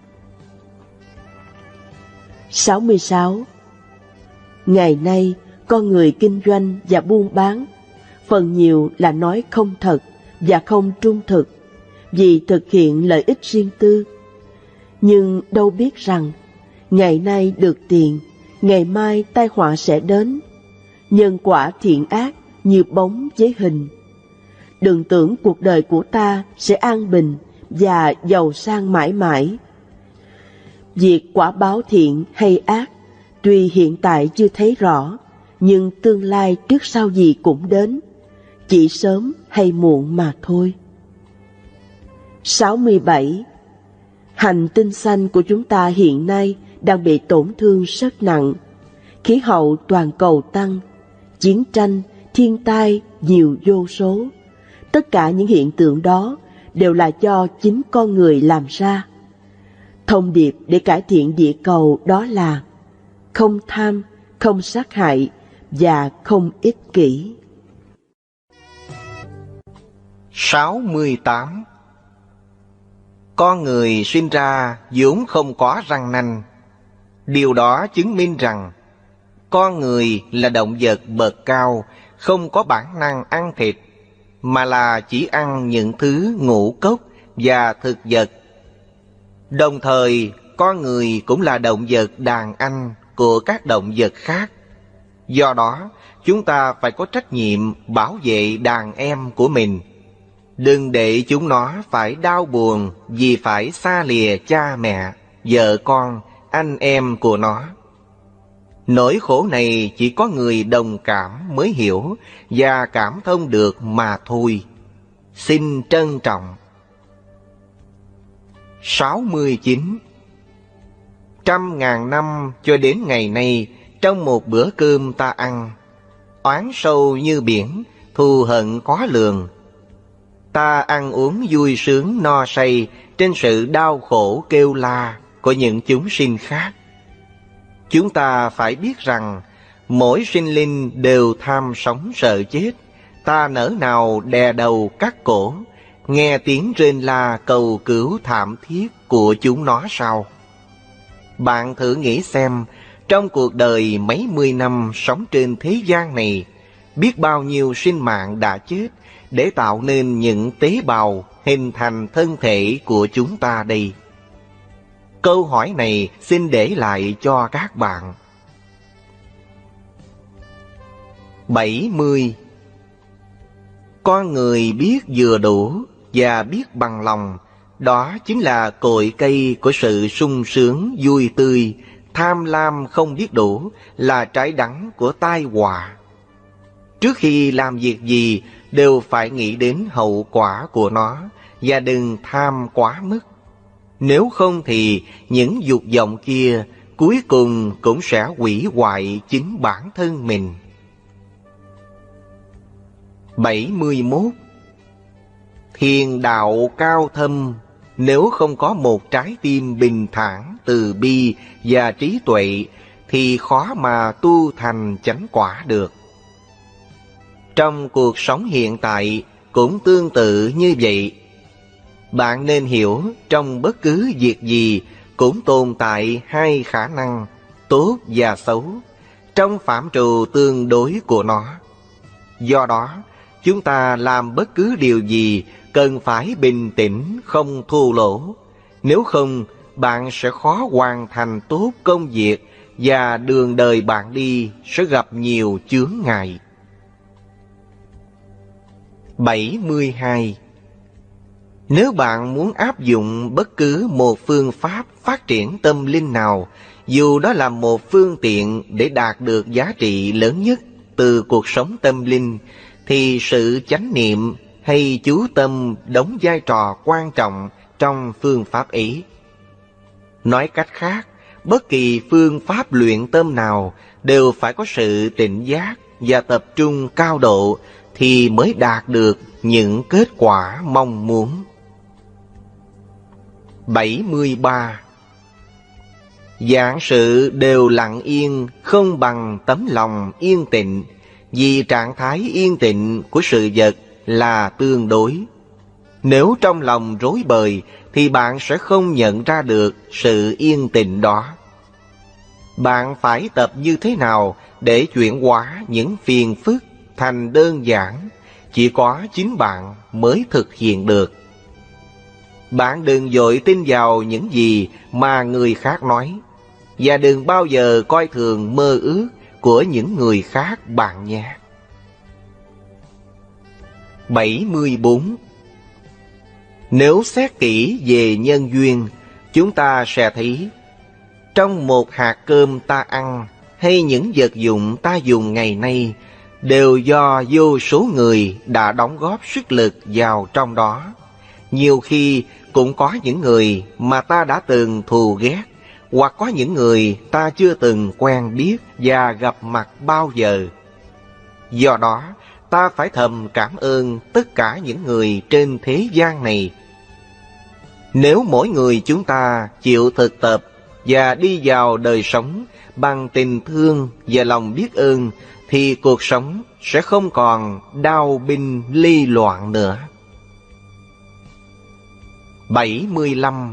B: sáu mươi sáu. Ngày nay, con người kinh doanh và buôn bán phần nhiều là nói không thật và không trung thực, vì thực hiện lợi ích riêng tư. Nhưng đâu biết rằng, ngày nay được tiền, ngày mai tai họa sẽ đến. Nhân quả thiện ác như bóng với hình. Đừng tưởng cuộc đời của ta sẽ an bình và giàu sang mãi mãi. Việc quả báo thiện hay ác, tuy hiện tại chưa thấy rõ, nhưng tương lai trước sau gì cũng đến, chỉ sớm hay muộn mà thôi. sáu mươi bảy. Hành tinh xanh của chúng ta hiện nay đang bị tổn thương rất nặng. Khí hậu toàn cầu tăng, chiến tranh, thiên tai nhiều vô số. Tất cả những hiện tượng đó đều là do chính con người làm ra. Thông điệp để cải thiện địa cầu đó là không tham, không sát hại và không ích kỷ.
C: sáu mươi tám. Con người sinh ra vốn không có răng nanh. Điều đó chứng minh rằng con người là động vật bậc cao, không có bản năng ăn thịt, mà là chỉ ăn những thứ ngũ cốc và thực vật. Đồng thời, con người cũng là động vật đàn anh của các động vật khác. Do đó, chúng ta phải có trách nhiệm bảo vệ đàn em của mình. Đừng để chúng nó phải đau buồn vì phải xa lìa cha mẹ, vợ con, anh em của nó. Nỗi khổ này chỉ có người đồng cảm mới hiểu và cảm thông được mà thôi. Xin trân trọng. sáu mươi chín. Trăm ngàn năm cho đến ngày nay, trong một bữa cơm ta ăn, oán sâu như biển, thù hận khó lường. Ta ăn uống vui sướng no say trên sự đau khổ kêu la của những chúng sinh khác. Chúng ta phải biết rằng mỗi sinh linh đều tham sống sợ chết. Ta nỡ nào đè đầu cắt cổ, nghe tiếng rên la cầu cứu thảm thiết của chúng nó sao? Bạn thử nghĩ xem, trong cuộc đời mấy mươi năm sống trên thế gian này, biết bao nhiêu sinh mạng đã chết để tạo nên những tế bào hình thành thân thể của chúng ta đây. Câu hỏi này xin để lại cho các bạn. bảy mươi. Con người biết vừa đủ và biết bằng lòng, đó chính là cội cây của sự sung sướng vui tươi. Tham lam không biết đủ là trái đắng của tai họa. Trước khi làm việc gì đều phải nghĩ đến hậu quả của nó và đừng tham quá mức. Nếu không thì những dục vọng kia cuối cùng cũng sẽ hủy hoại chính bản thân mình. bảy mươi mốt. Thiền đạo cao thâm, nếu không có một trái tim bình thản, từ bi và trí tuệ thì khó mà tu thành chánh quả được. Trong cuộc sống hiện tại cũng tương tự như vậy. Bạn nên hiểu trong bất cứ việc gì cũng tồn tại hai khả năng, tốt và xấu, trong phạm trù tương đối của nó. Do đó, chúng ta làm bất cứ điều gì cần phải bình tĩnh, không thua lỗ. Nếu không, bạn sẽ khó hoàn thành tốt công việc và đường đời bạn đi sẽ gặp nhiều chướng ngại. bảy mươi hai. Nếu bạn muốn áp dụng bất cứ một phương pháp phát triển tâm linh nào, dù đó là một phương tiện để đạt được giá trị lớn nhất từ cuộc sống tâm linh, thì sự chánh niệm hay chú tâm đóng vai trò quan trọng trong phương pháp ấy. Nói cách khác, bất kỳ phương pháp luyện tâm nào đều phải có sự tỉnh giác và tập trung cao độ thì mới đạt được những kết quả mong muốn. bảy mươi ba. Vạn sự đều lặng yên không bằng tấm lòng yên tịnh, vì trạng thái yên tịnh của sự vật là tương đối. Nếu trong lòng rối bời thì bạn sẽ không nhận ra được sự yên tịnh đó. Bạn phải tập như thế nào để chuyển hóa những phiền phức thành đơn giản, chỉ có chính bạn mới thực hiện được. Bạn đừng vội tin vào những gì mà người khác nói, và đừng bao giờ coi thường mơ ước của những người khác bạn nhé. bảy mươi bốn. Nếu xét kỹ về nhân duyên, chúng ta sẽ thấy trong một hạt cơm ta ăn hay những vật dụng ta dùng ngày nay đều do vô số người đã đóng góp sức lực vào trong đó. Nhiều khi cũng có những người mà ta đã từng thù ghét, hoặc có những người ta chưa từng quen biết và gặp mặt bao giờ. Do đó, ta phải thầm cảm ơn tất cả những người trên thế gian này. Nếu mỗi người chúng ta chịu thực tập và đi vào đời sống bằng tình thương và lòng biết ơn, thì cuộc sống sẽ không còn đau binh ly loạn nữa. bảy mươi lăm.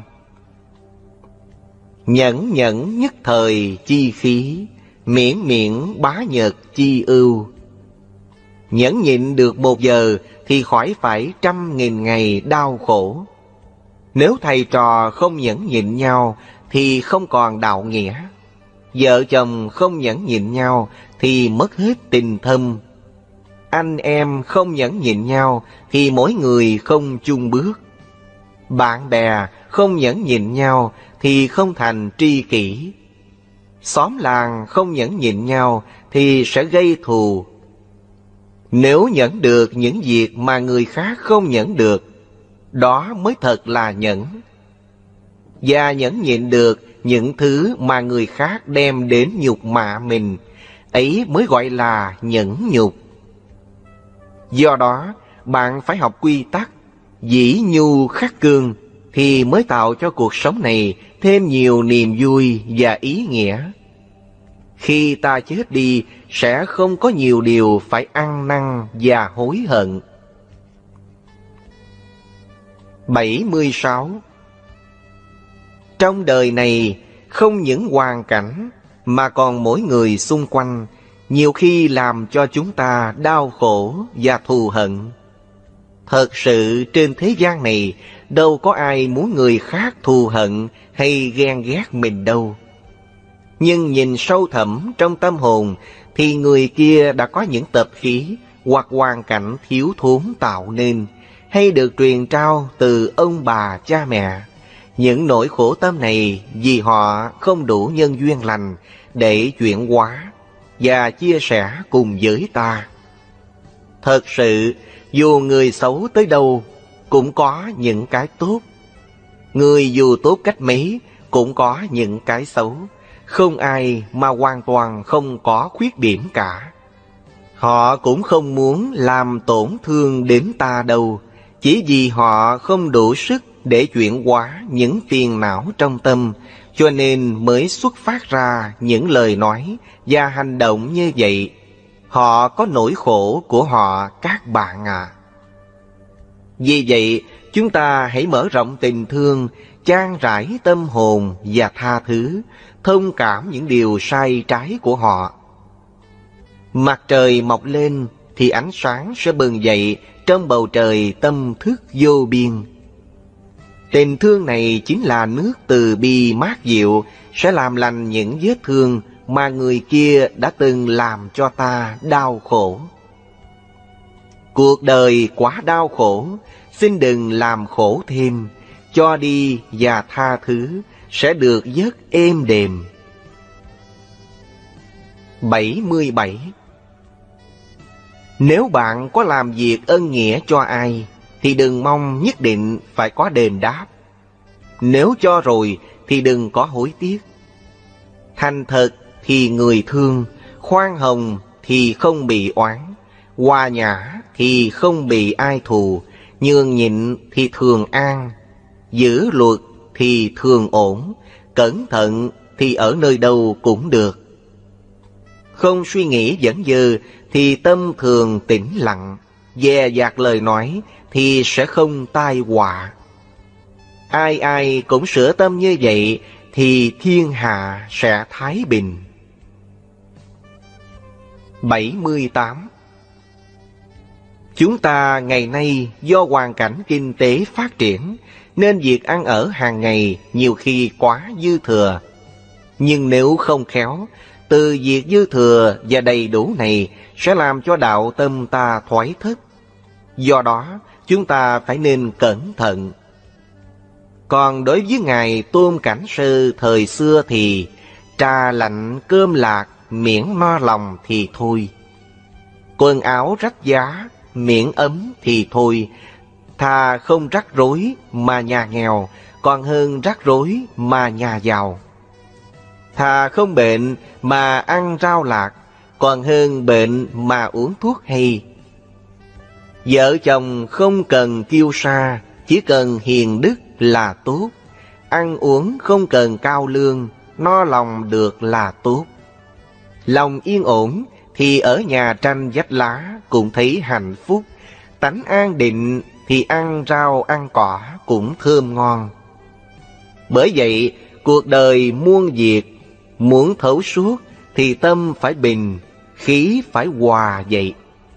C: Nhẫn nhẫn nhất thời chi khí, miễn miễn bá nhật chi ưu. Nhẫn nhịn được một giờ thì khỏi phải trăm nghìn ngày đau khổ. Nếu thầy trò không nhẫn nhịn nhau thì không còn đạo nghĩa. Vợ chồng không nhẫn nhịn nhau thì mất hết tình thâm. Anh em không nhẫn nhịn nhau thì mỗi người không chung bước. Bạn bè không nhẫn nhịn nhau thì không thành tri kỷ. Xóm làng không nhẫn nhịn nhau thì sẽ gây thù. Nếu nhẫn được những việc mà người khác không nhẫn được, đó mới thật là nhẫn. Và nhẫn nhịn được những thứ mà người khác đem đến nhục mạ mình, ấy mới gọi là nhẫn nhục. Do đó, bạn phải học quy tắc dĩ nhu khắc cương thì mới tạo cho cuộc sống này thêm nhiều niềm vui và ý nghĩa. Khi ta chết đi, sẽ không có nhiều điều phải ăn năn và hối hận. bảy mươi sáu. Trong đời này, không những hoàn cảnh mà còn mỗi người xung quanh nhiều khi làm cho chúng ta đau khổ và thù hận. Thật sự trên thế gian này đâu có ai muốn người khác thù hận hay ghen ghét mình đâu. Nhưng nhìn sâu thẳm trong tâm hồn thì người kia đã có những tập khí hoặc hoàn cảnh thiếu thốn tạo nên, hay được truyền trao từ ông bà cha mẹ. Những nỗi khổ tâm này vì họ không đủ nhân duyên lành để chuyển hóa và chia sẻ cùng với ta. Thật sự, dù người xấu tới đâu cũng có những cái tốt. Người dù tốt cách mấy cũng có những cái xấu. Không ai mà hoàn toàn không có khuyết điểm cả. Họ cũng không muốn làm tổn thương đến ta đâu, chỉ vì họ không đủ sức để chuyển hóa những phiền não trong tâm, cho nên mới xuất phát ra những lời nói và hành động như vậy. Họ có nỗi khổ của họ các bạn à. Vì vậy, chúng ta hãy mở rộng tình thương, chan rãi tâm hồn và tha thứ, thông cảm những điều sai trái của họ. Mặt trời mọc lên thì ánh sáng sẽ bừng dậy trong bầu trời tâm thức vô biên. Tình thương này chính là nước từ bi mát dịu, sẽ làm lành những vết thương mà người kia đã từng làm cho ta đau khổ. Cuộc đời quá đau khổ, xin đừng làm khổ thêm, cho đi và tha thứ sẽ được giấc êm đềm. bảy mươi bảy. Nếu bạn có làm việc ân nghĩa cho ai thì đừng mong nhất định phải có đền đáp. Nếu cho rồi thì đừng có hối tiếc. Thành thật thì người thương, khoan hồng thì không bị oán, hòa nhã thì không bị ai thù, nhường nhịn thì thường an, giữ luật thì thường ổn, cẩn thận thì ở nơi đâu cũng được. Không suy nghĩ dẫn dơ thì tâm thường tĩnh lặng, dè dặt lời nói thì sẽ không tai họa. Ai ai cũng sửa tâm như vậy thì thiên hạ sẽ thái bình. bảy mươi tám. Chúng ta ngày nay do hoàn cảnh kinh tế phát triển nên việc ăn ở hàng ngày nhiều khi quá dư thừa. Nhưng nếu không khéo, từ việc dư thừa và đầy đủ này sẽ làm cho đạo tâm ta thoái thất. Do đó, chúng ta phải nên cẩn thận. Còn đối với Ngài Tôn Cảnh Sư thời xưa thì trà lạnh cơm lạc miễn no lòng thì thôi. Quần áo rách giá miễn ấm thì thôi. Thà không rắc rối mà nhà nghèo, còn hơn rắc rối mà nhà giàu. Thà không bệnh mà ăn rau lạc, còn hơn bệnh mà uống thuốc hay. Vợ chồng không cần kiêu sa, chỉ cần hiền đức là tốt. Ăn uống không cần cao lương, no lòng được là tốt. Lòng yên ổn thì ở nhà tranh vách lá cũng thấy hạnh phúc. Tánh an định thì ăn rau ăn cỏ cũng thơm ngon. Bởi vậy, cuộc đời muôn việc, muốn thấu suốt thì tâm phải bình, khí phải hòa vậy.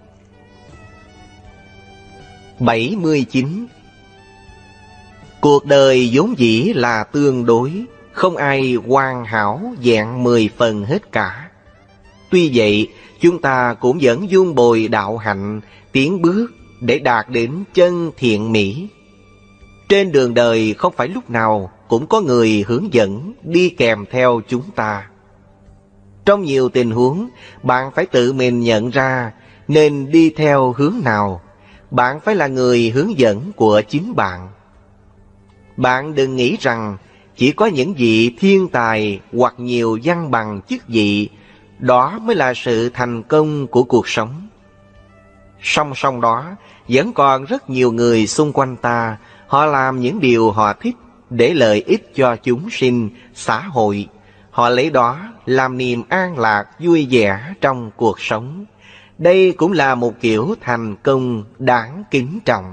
C: bảy mươi chín. Cuộc đời vốn dĩ là tương đối, không ai hoàn hảo vẹn mười phần hết cả. Tuy vậy, chúng ta cũng vẫn vun bồi đạo hạnh, tiến bước để đạt đến chân thiện mỹ. Trên đường đời không phải lúc nào cũng có người hướng dẫn đi kèm theo chúng ta. Trong nhiều tình huống, bạn phải tự mình nhận ra nên đi theo hướng nào. Bạn phải là người hướng dẫn của chính bạn. Bạn đừng nghĩ rằng chỉ có những vị thiên tài hoặc nhiều văn bằng chức vị, đó mới là sự thành công của cuộc sống. Song song đó, vẫn còn rất nhiều người xung quanh ta, họ làm những điều họ thích để lợi ích cho chúng sinh, xã hội. Họ lấy đó làm niềm an lạc vui vẻ trong cuộc sống. Đây cũng là một kiểu thành công đáng kính trọng.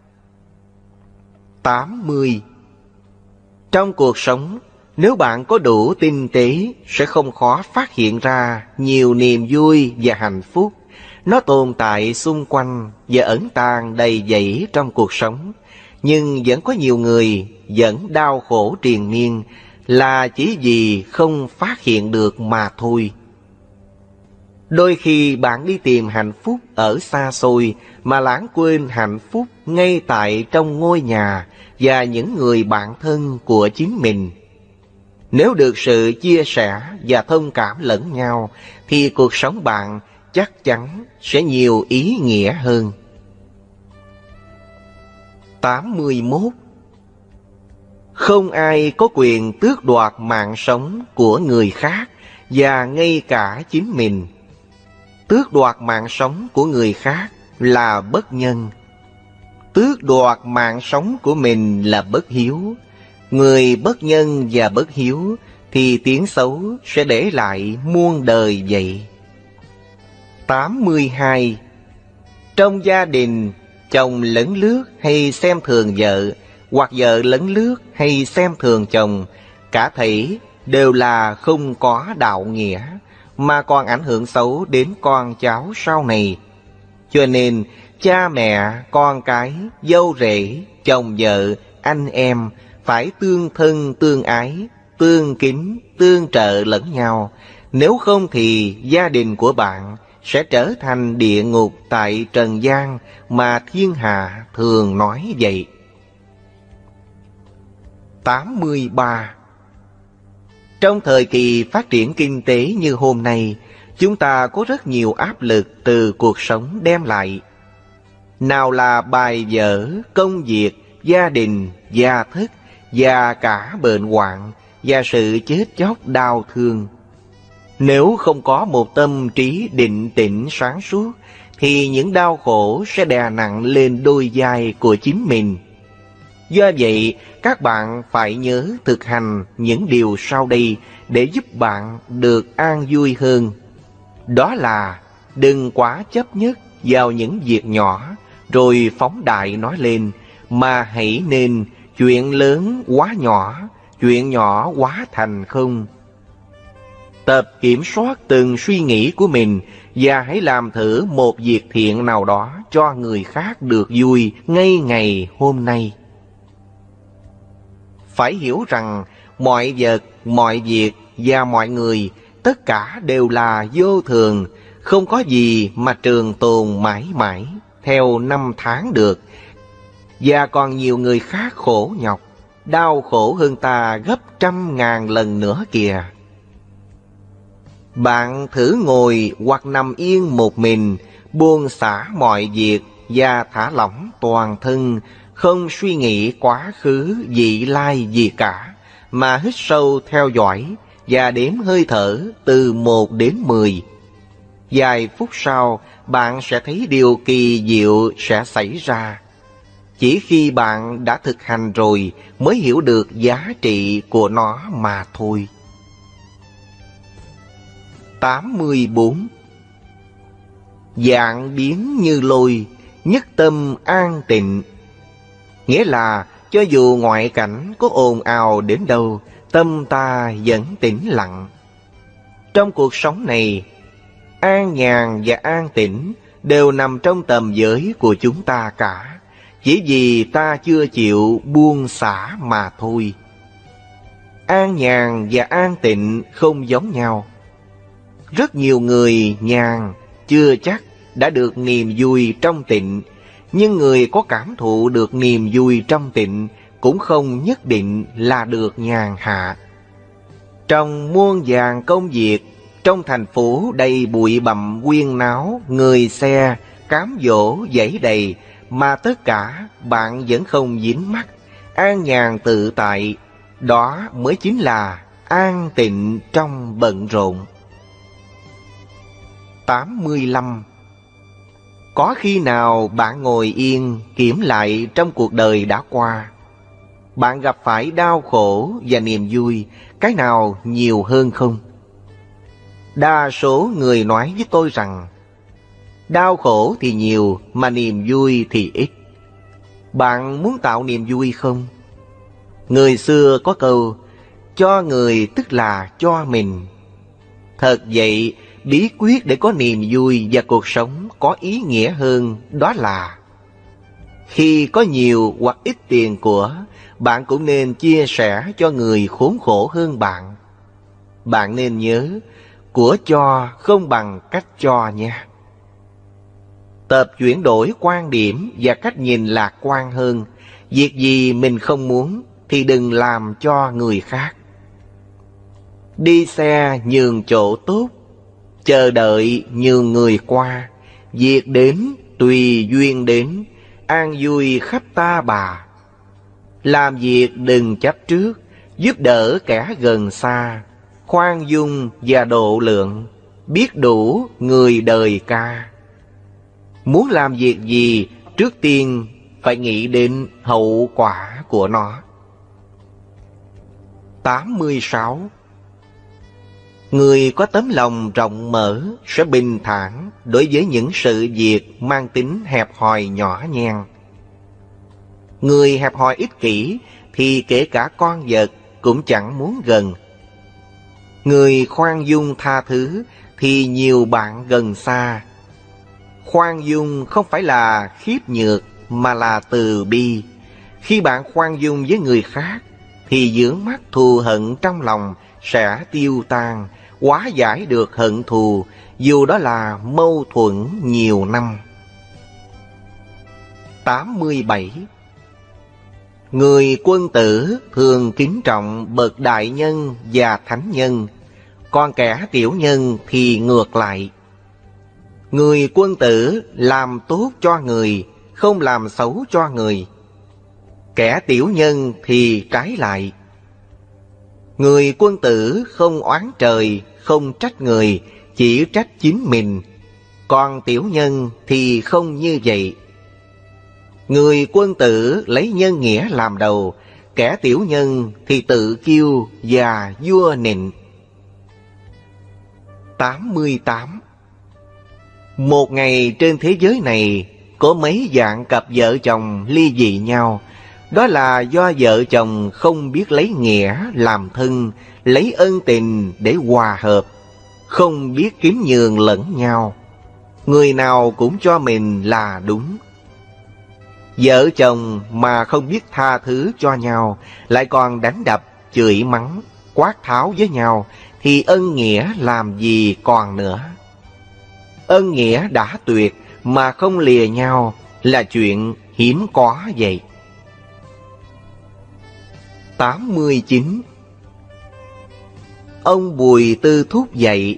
C: tám mươi. Trong cuộc sống, nếu bạn có đủ tinh tế, sẽ không khó phát hiện ra nhiều niềm vui và hạnh phúc. Nó tồn tại xung quanh và ẩn tàng đầy dẫy trong cuộc sống. Nhưng vẫn có nhiều người vẫn đau khổ triền miên, là chỉ vì không phát hiện được mà thôi. Đôi khi bạn đi tìm hạnh phúc ở xa xôi mà lãng quên hạnh phúc ngay tại trong ngôi nhà và những người bạn thân của chính mình. Nếu được sự chia sẻ và thông cảm lẫn nhau thì cuộc sống bạn chắc chắn sẽ nhiều ý nghĩa hơn. tám mươi mốt. Không ai có quyền tước đoạt mạng sống của người khác và ngay cả chính mình. Tước đoạt mạng sống của người khác là bất nhân. Tước đoạt mạng sống của mình là bất hiếu. Người bất nhân và bất hiếu thì tiếng xấu sẽ để lại muôn đời vậy. tám mươi hai. Trong gia đình, chồng lấn lướt hay xem thường vợ, hoặc vợ lấn lướt hay xem thường chồng, cả thảy đều là không có đạo nghĩa, mà còn ảnh hưởng xấu đến con cháu sau này. Cho nên, cha mẹ, con cái, dâu rể, chồng vợ, anh em phải tương thân tương ái, tương kính, tương trợ lẫn nhau. Nếu không thì gia đình của bạn sẽ trở thành địa ngục tại trần gian mà thiên hạ thường nói vậy. tám mươi ba. Trong thời kỳ phát triển kinh tế như hôm nay, chúng ta có rất nhiều áp lực từ cuộc sống đem lại. Nào là bài vở, công việc, gia đình, gia thất, và cả bệnh hoạn và sự chết chóc đau thương. Nếu không có một tâm trí định tĩnh sáng suốt, thì những đau khổ sẽ đè nặng lên đôi vai của chính mình. Do vậy, các bạn phải nhớ thực hành những điều sau đây để giúp bạn được an vui hơn. Đó là đừng quá chấp nhất vào những việc nhỏ rồi phóng đại nói lên, mà hãy nên chuyện lớn quá nhỏ, chuyện nhỏ quá thành không. Tập kiểm soát từng suy nghĩ của mình và hãy làm thử một việc thiện nào đó cho người khác được vui ngay ngày hôm nay. Phải hiểu rằng mọi vật, mọi việc và mọi người tất cả đều là vô thường, không có gì mà trường tồn mãi mãi theo năm tháng được. Và còn nhiều người khác khổ nhọc, đau khổ hơn ta gấp trăm ngàn lần nữa kìa. Bạn thử ngồi hoặc nằm yên một mình, buông xả mọi việc và thả lỏng toàn thân, không suy nghĩ quá khứ vị lai gì cả, mà hít sâu theo dõi và đếm hơi thở từ một đến mười. Vài phút sau, bạn sẽ thấy điều kỳ diệu sẽ xảy ra. Chỉ khi bạn đã thực hành rồi mới hiểu được giá trị của nó mà thôi. tám mươi bốn. Dạng biến như lôi, nhất tâm an tịnh. Nghĩa là cho dù ngoại cảnh có ồn ào đến đâu, tâm ta vẫn tĩnh lặng. Trong cuộc sống này, an nhàn và an tĩnh đều nằm trong tầm giới của chúng ta cả, chỉ vì ta chưa chịu buông xả mà thôi. An nhàn và an tịnh không giống nhau. Rất nhiều người nhàn chưa chắc đã được niềm vui trong tịnh, nhưng người có cảm thụ được niềm vui trong tịnh cũng không nhất định là được nhàn hạ. Trong muôn vàn công việc, trong thành phố đầy bụi bặm huyên náo, người xe, cám dỗ dãy đầy, mà tất cả bạn vẫn không dính mắc, an nhàn tự tại, Đó mới chính là an tịnh trong bận rộn. tám mươi lăm. Có khi nào bạn ngồi yên kiểm lại trong cuộc đời đã qua, bạn gặp phải đau khổ và niềm vui, cái nào nhiều hơn không? Đa số người nói với tôi rằng đau khổ thì nhiều mà niềm vui thì ít. Bạn muốn tạo niềm vui không? Người xưa có câu cho người tức là cho mình. Thật vậy, bí quyết để có niềm vui và cuộc sống có ý nghĩa hơn đó là khi có nhiều hoặc ít tiền của, bạn cũng nên chia sẻ cho người khốn khổ hơn bạn. Bạn nên nhớ, của cho không bằng cách cho nha. Tập chuyển đổi quan điểm và cách nhìn lạc quan hơn. Việc gì mình không muốn thì đừng làm cho người khác. Đi xe nhường chỗ tốt, chờ đợi nhường người qua. Việc đến tùy duyên đến, an vui khắp ta bà. Làm việc đừng chấp trước, giúp đỡ kẻ gần xa. Khoan dung và độ lượng, biết đủ người đời ca. Muốn làm việc gì, trước tiên phải nghĩ đến hậu quả của nó. tám mươi sáu. Người có tấm lòng rộng mở sẽ bình thản đối với những sự việc mang tính hẹp hòi nhỏ nhen. Người hẹp hòi ích kỷ thì kể cả con vật cũng chẳng muốn gần. Người khoan dung tha thứ thì nhiều bạn gần xa. Khoan dung không phải là khiếp nhược mà là từ bi. Khi bạn khoan dung với người khác thì vướng mắc thù hận trong lòng sẽ tiêu tan, hóa giải được hận thù, dù đó là mâu thuẫn nhiều năm. tám mươi bảy. Người quân tử thường kính trọng bậc đại nhân và thánh nhân, còn kẻ tiểu nhân thì ngược lại. Người quân tử làm tốt cho người, không làm xấu cho người. Kẻ tiểu nhân thì trái lại. Người quân tử không oán trời, không trách người, chỉ trách chính mình. Còn tiểu nhân thì không như vậy. Người quân tử lấy nhân nghĩa làm đầu, kẻ tiểu nhân thì tự kiêu và vua nịnh. tám mươi tám. Một ngày trên thế giới này có mấy dạng cặp vợ chồng ly dị nhau. Đó là do vợ chồng không biết lấy nghĩa làm thân, lấy ân tình để hòa hợp, không biết kính nhường lẫn nhau. Người nào cũng cho mình là đúng. Vợ chồng mà không biết tha thứ cho nhau, lại còn đánh đập, chửi mắng, quát tháo với nhau, thì ân nghĩa làm gì còn nữa. Ân nghĩa đã tuyệt mà không lìa nhau là chuyện hiếm có vậy. tám mươi chín. Ông Bùi Tư Thúc dạy: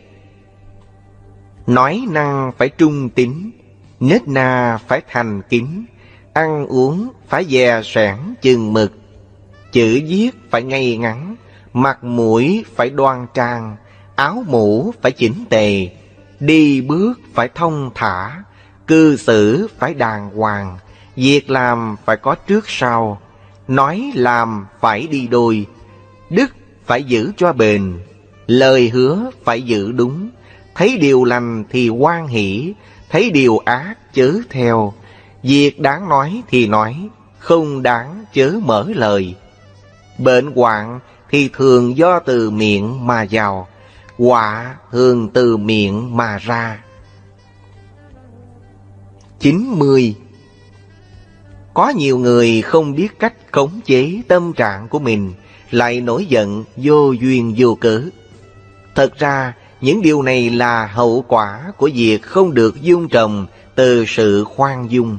C: nói năng phải trung tín, nết na phải thành kính, ăn uống phải dè sẻn chừng mực, chữ viết phải ngay ngắn, mặt mũi phải đoan trang, áo mũ phải chỉnh tề, đi bước phải thông thả, cư xử phải đàng hoàng, việc làm phải có trước sau, nói làm phải đi đôi, đức phải giữ cho bền, lời hứa phải giữ đúng, thấy điều lành thì hoan hỷ, thấy điều ác chớ theo, việc đáng nói thì nói, không đáng chớ mở lời. Bệnh hoạn thì thường do từ miệng mà vào, họa thường từ miệng mà ra. chín mươi. Có nhiều người không biết cách khống chế tâm trạng của mình, lại nổi giận vô duyên vô cớ. Thật ra, những điều này là hậu quả của việc không được dung trồng từ sự khoan dung.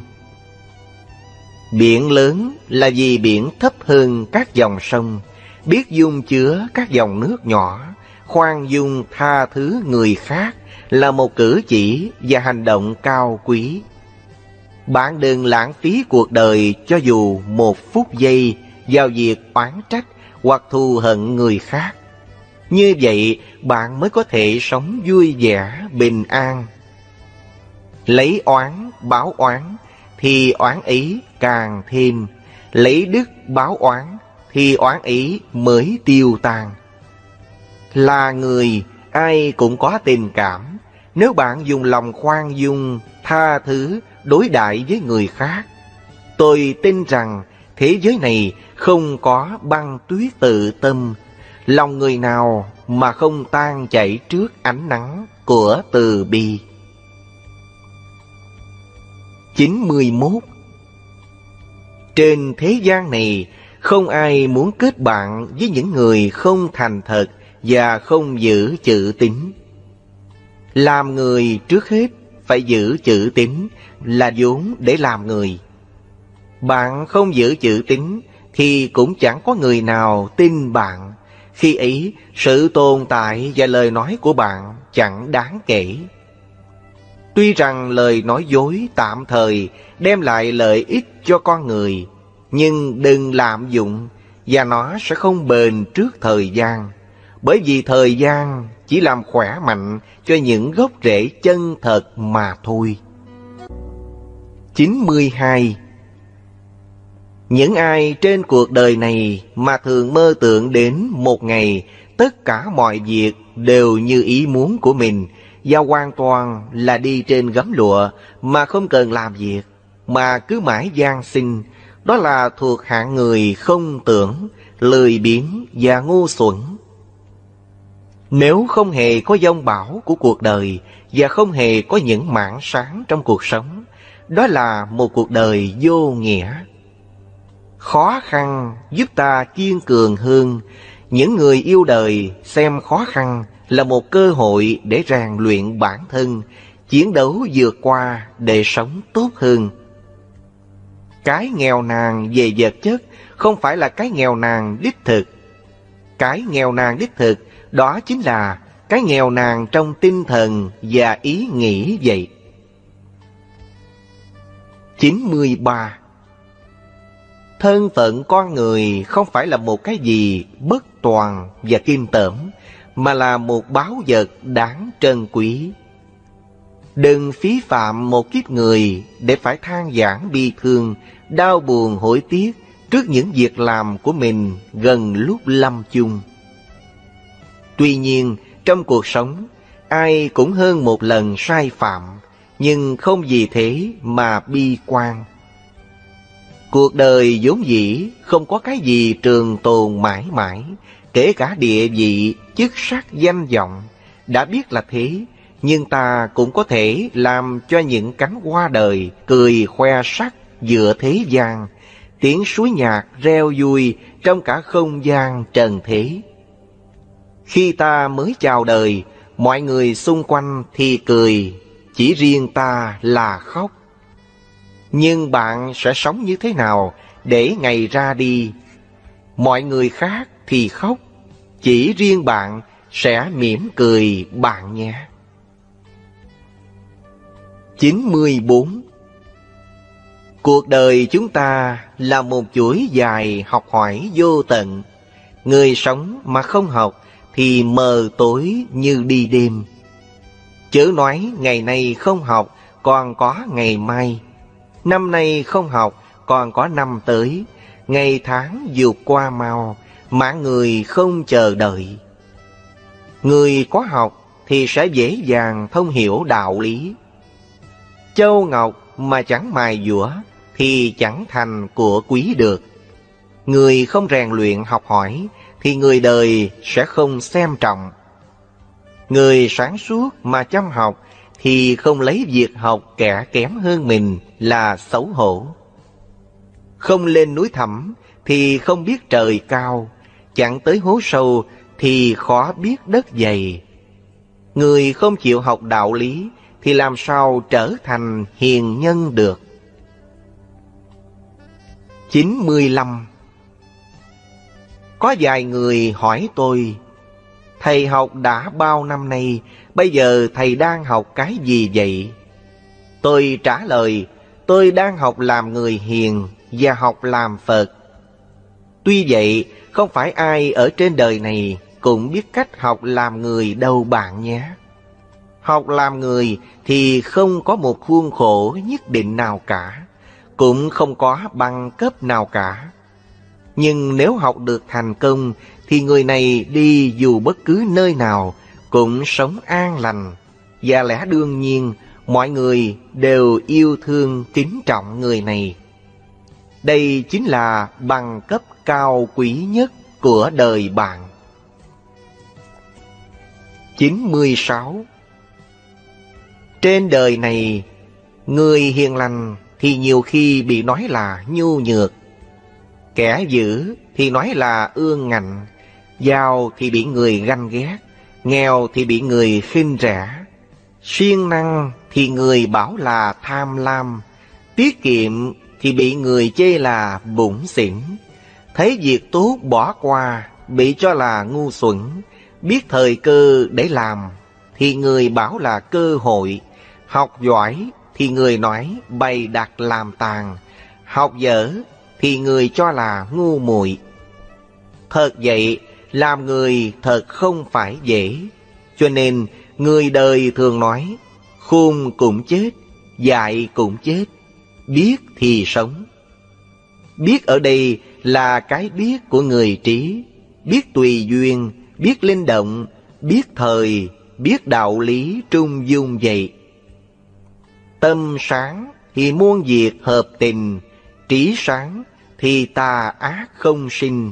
C: Biển lớn là vì biển thấp hơn các dòng sông, biết dung chứa các dòng nước nhỏ, khoan dung tha thứ người khác là một cử chỉ và hành động cao quý. Bạn đừng lãng phí cuộc đời cho dù một phút giây vào việc oán trách hoặc thù hận người khác. Như vậy bạn mới có thể sống vui vẻ, bình an. Lấy oán báo oán thì oán ý càng thêm, lấy đức báo oán thì oán ý mới tiêu tan. Là người, ai cũng có tình cảm. Nếu bạn dùng lòng khoan dung, tha thứ đối đãi với người khác, tôi tin rằng thế giới này không có băng tuyết tự tâm. Lòng người nào mà không tan chảy trước ánh nắng của từ bi. chín mươi mốt. Trên thế gian này, không ai muốn kết bạn với những người không thành thật và không giữ chữ tín. Làm người trước hết phải giữ chữ tín, là vốn để làm người. Bạn không giữ chữ tín thì cũng chẳng có người nào tin bạn. Khi ấy, sự tồn tại và lời nói của bạn chẳng đáng kể. Tuy rằng lời nói dối tạm thời đem lại lợi ích cho con người, nhưng đừng lạm dụng và nó sẽ không bền trước thời gian. Bởi vì thời gian chỉ làm khỏe mạnh cho những gốc rễ chân thật mà thôi. chín mươi hai. Những ai trên cuộc đời này mà thường mơ tưởng đến một ngày tất cả mọi việc đều như ý muốn của mình và hoàn toàn là đi trên gấm lụa mà không cần làm việc, mà cứ mãi gian sinh, đó là thuộc hạng người không tưởng, lười biếng và ngu xuẩn. Nếu không hề có dông bão của cuộc đời và không hề có những mảng sáng trong cuộc sống, đó là một cuộc đời vô nghĩa. Khó khăn giúp ta kiên cường hơn. Những người yêu đời xem khó khăn là một cơ hội để rèn luyện bản thân, chiến đấu vượt qua để sống tốt hơn. Cái nghèo nàn về vật chất không phải là cái nghèo nàn đích thực. Cái nghèo nàn đích thực đó chính là cái nghèo nàn trong tinh thần và ý nghĩ vậy. chín mươi ba. Thân phận con người không phải là một cái gì bất toàn và kinh tởm, mà là một báu vật đáng trân quý. Đừng phí phạm một kiếp người để phải than vãn bi thương, đau buồn hối tiếc trước những việc làm của mình gần lúc lâm chung. Tuy nhiên, trong cuộc sống, ai cũng hơn một lần sai phạm, nhưng không vì thế mà bi quan. Cuộc đời vốn dĩ không có cái gì trường tồn mãi mãi, kể cả địa vị, chức sắc, danh vọng. Đã biết là thế, nhưng ta cũng có thể làm cho những cánh hoa đời cười khoe sắc giữa thế gian, tiếng suối nhạc reo vui trong cả không gian trần thế. Khi ta mới chào đời, mọi người xung quanh thì cười, chỉ riêng ta là khóc. Nhưng bạn sẽ sống như thế nào để ngày ra đi? Mọi người khác thì khóc, chỉ riêng bạn sẽ mỉm cười bạn nhé. chín mươi bốn. Cuộc đời chúng ta là một chuỗi dài học hỏi vô tận. Người sống mà không học thì mờ tối như đi đêm. Chớ nói ngày nay không học còn có ngày mai, năm nay không học còn có năm tới. Ngày tháng vượt qua mau, mạng người không chờ đợi. Người có học thì sẽ dễ dàng thông hiểu đạo lý. Châu ngọc mà chẳng mài dũa thì chẳng thành của quý được. Người không rèn luyện học hỏi thì người đời sẽ không xem trọng. Người sáng suốt mà chăm học thì không lấy việc học kẻ kém hơn mình là xấu hổ. Không lên núi thẳm thì không biết trời cao, chẳng tới hố sâu thì khó biết đất dày. Người không chịu học đạo lý thì làm sao trở thành hiền nhân được. chín mươi lăm. Có vài người hỏi tôi, thầy học đã bao năm nay, bây giờ thầy đang học cái gì vậy? Tôi trả lời, tôi đang học làm người hiền và học làm Phật. Tuy vậy, không phải ai ở trên đời này cũng biết cách học làm người đâu bạn nhé. Học làm người thì không có một khuôn khổ nhất định nào cả, cũng không có bằng cấp nào cả. Nhưng nếu học được thành công thì người này đi dù bất cứ nơi nào cũng sống an lành, và lẽ đương nhiên mọi người đều yêu thương kính trọng người này. Đây chính là bằng cấp cao quý nhất của đời bạn. chín mươi sáu. Trên đời này, người hiền lành thì nhiều khi bị nói là nhu nhược, kẻ dữ thì nói là ương ngạnh, giàu thì bị người ganh ghét, nghèo thì bị người khinh rẻ, siêng năng thì người bảo là tham lam, tiết kiệm thì bị người chê là bủn xỉn, thấy việc tốt bỏ qua bị cho là ngu xuẩn, biết thời cơ để làm thì người bảo là cơ hội, học giỏi thì người nói bày đặt làm tàn, học dở thì người cho là ngu muội. Thật vậy, làm người thật không phải dễ, cho nên người đời thường nói khôn cũng chết, dại cũng chết, biết thì sống. Biết ở đây là cái biết của người trí, biết tùy duyên, biết linh động, biết thời, biết đạo lý trung dung vậy. Tâm sáng thì muôn việc hợp tình, trí sáng thì tà ác không sinh.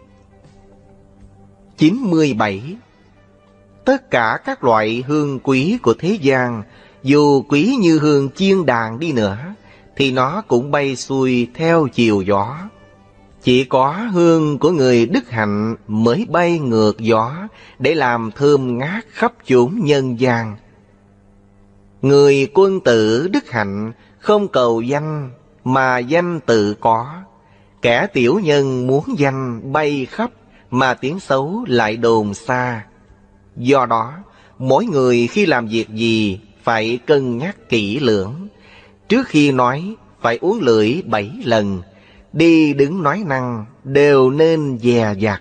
C: chín mươi bảy. Tất cả các loại hương quý của thế gian, dù quý như hương chiên đàn đi nữa, thì nó cũng bay xuôi theo chiều gió. Chỉ có hương của người đức hạnh mới bay ngược gió để làm thơm ngát khắp chốn nhân gian. Người quân tử đức hạnh không cầu danh mà danh tự có. Kẻ tiểu nhân muốn danh bay khắp mà tiếng xấu lại đồn xa. Do đó, mỗi người khi làm việc gì phải cân nhắc kỹ lưỡng. Trước khi nói phải uốn lưỡi bảy lần, đi đứng nói năng đều nên dè dặt.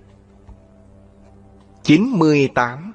C: chín mươi tám.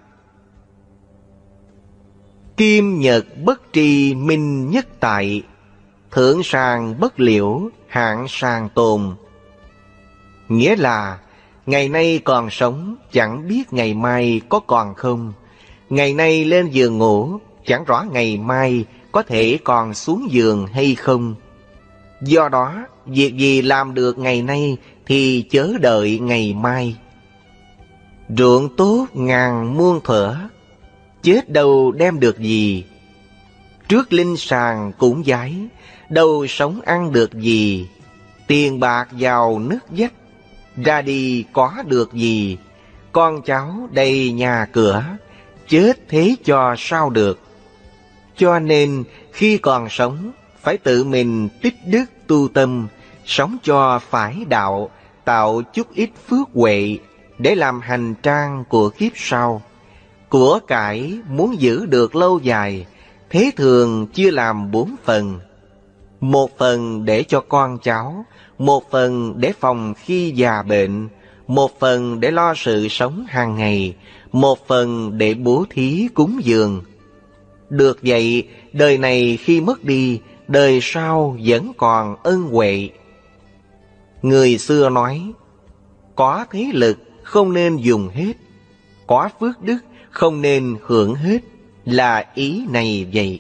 C: Kim nhật bất tri minh nhất tại, thượng sàng bất liễu hạng sàng tồn. Nghĩa là ngày nay còn sống chẳng biết ngày mai có còn không. Ngày nay lên giường ngủ chẳng rõ ngày mai có thể còn xuống giường hay không. Do đó, việc gì làm được ngày nay thì chớ đợi ngày mai. Ruộng tốt ngàn muôn thuở, chết đâu đem được gì. Trước linh sàng cũng giái, đâu sống ăn được gì. Tiền bạc vào nước vách, ra đi có được gì. Con cháu đầy nhà cửa, chết thế cho sao được. Cho nên khi còn sống phải tự mình tích đức tu tâm, sống cho phải đạo, tạo chút ít phước huệ để làm hành trang của kiếp sau. Của cải muốn giữ được lâu dài, thế thường chia làm bốn phần. Một phần để cho con cháu, một phần để phòng khi già bệnh, một phần để lo sự sống hàng ngày, một phần để bố thí cúng dường. Được vậy, đời này khi mất đi, đời sau vẫn còn ân huệ. Người xưa nói, có thế lực không nên dùng hết, có phước đức không nên hưởng hết, là ý này vậy.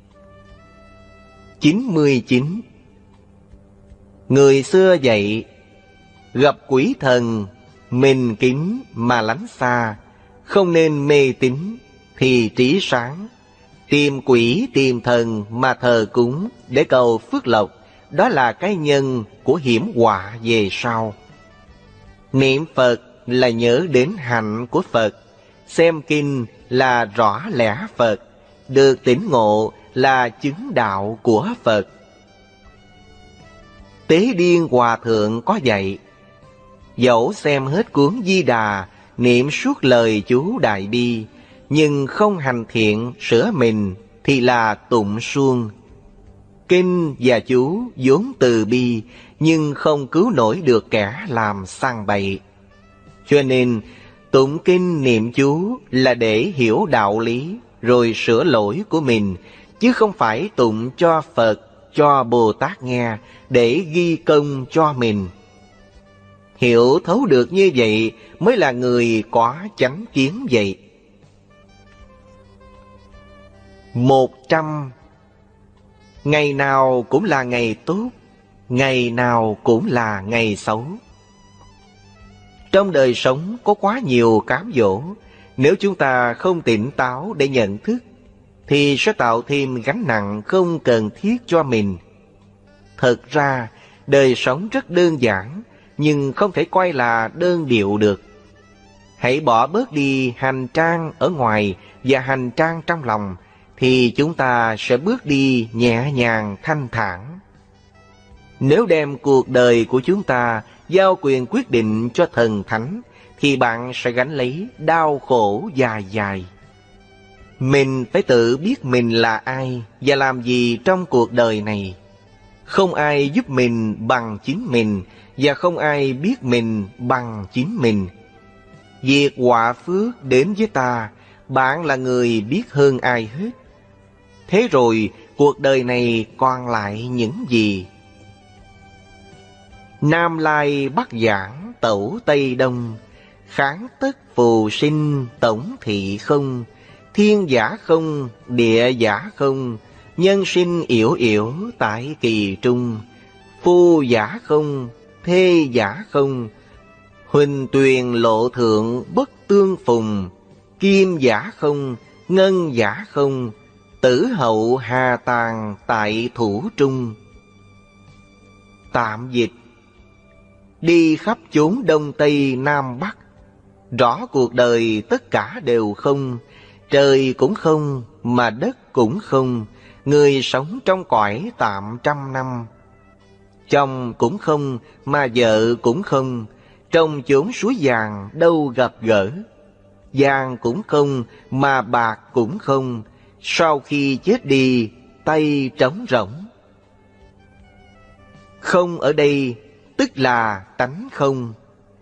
C: chín mươi chín. Người xưa dạy, gặp quỷ thần, mình kính mà lánh xa, không nên mê tín thì trí sáng. Tìm quỷ tìm thần mà thờ cúng để cầu phước lộc, đó là cái nhân của hiểm họa về sau. Niệm Phật là nhớ đến hạnh của Phật, xem kinh là rõ lẽ Phật, được tỉnh ngộ là chứng đạo của Phật. Tế Điên Hòa Thượng có dạy, dẫu xem hết cuốn Di Đà, niệm suốt lời chú Đại Bi, nhưng không hành thiện sửa mình thì là tụng suông. Kinh và chú vốn từ bi, nhưng không cứu nổi được kẻ làm sang bậy. Cho nên, tụng kinh niệm chú là để hiểu đạo lý, rồi sửa lỗi của mình, chứ không phải tụng cho Phật, cho Bồ Tát nghe, để ghi công cho mình. Hiểu thấu được như vậy mới là người có chánh kiến vậy. Một trăm. Ngày nào cũng là ngày tốt, ngày nào cũng là ngày xấu. Trong đời sống có quá nhiều cám dỗ, nếu chúng ta không tỉnh táo để nhận thức, thì sẽ tạo thêm gánh nặng không cần thiết cho mình. Thật ra, đời sống rất đơn giản, nhưng không thể coi là đơn điệu được. Hãy bỏ bớt đi hành trang ở ngoài và hành trang trong lòng, thì chúng ta sẽ bước đi nhẹ nhàng thanh thản. Nếu đem cuộc đời của chúng ta giao quyền quyết định cho thần thánh, thì bạn sẽ gánh lấy đau khổ dài dài. Mình phải tự biết mình là ai và làm gì trong cuộc đời này. Không ai giúp mình bằng chính mình, và không ai biết mình bằng chính mình. Việc họa phước đến với ta, bạn là người biết hơn ai hết. Thế rồi, cuộc đời này còn lại những gì? Nam Lai Bắc Giảng Tẩu Tây Đông, kháng tất phù sinh tổng thị không. Thiên giả không, địa giả không, nhân sinh yểu yểu tại kỳ trung. Phu giả không, thê giả không, huỳnh tuyền lộ thượng bất tương phùng. Kim giả không, ngân giả không, tử hậu hà tàn tại thủ trung. Tạm dịch: đi khắp chốn Đông Tây Nam Bắc, rõ cuộc đời tất cả đều không. Trời cũng không, mà đất cũng không, người sống trong cõi tạm trăm năm. Chồng cũng không, mà vợ cũng không, trong chốn suối vàng đâu gặp gỡ. Vàng cũng không, mà bạc cũng không, sau khi chết đi, tay trống rỗng. Không ở đây, tức là tánh không.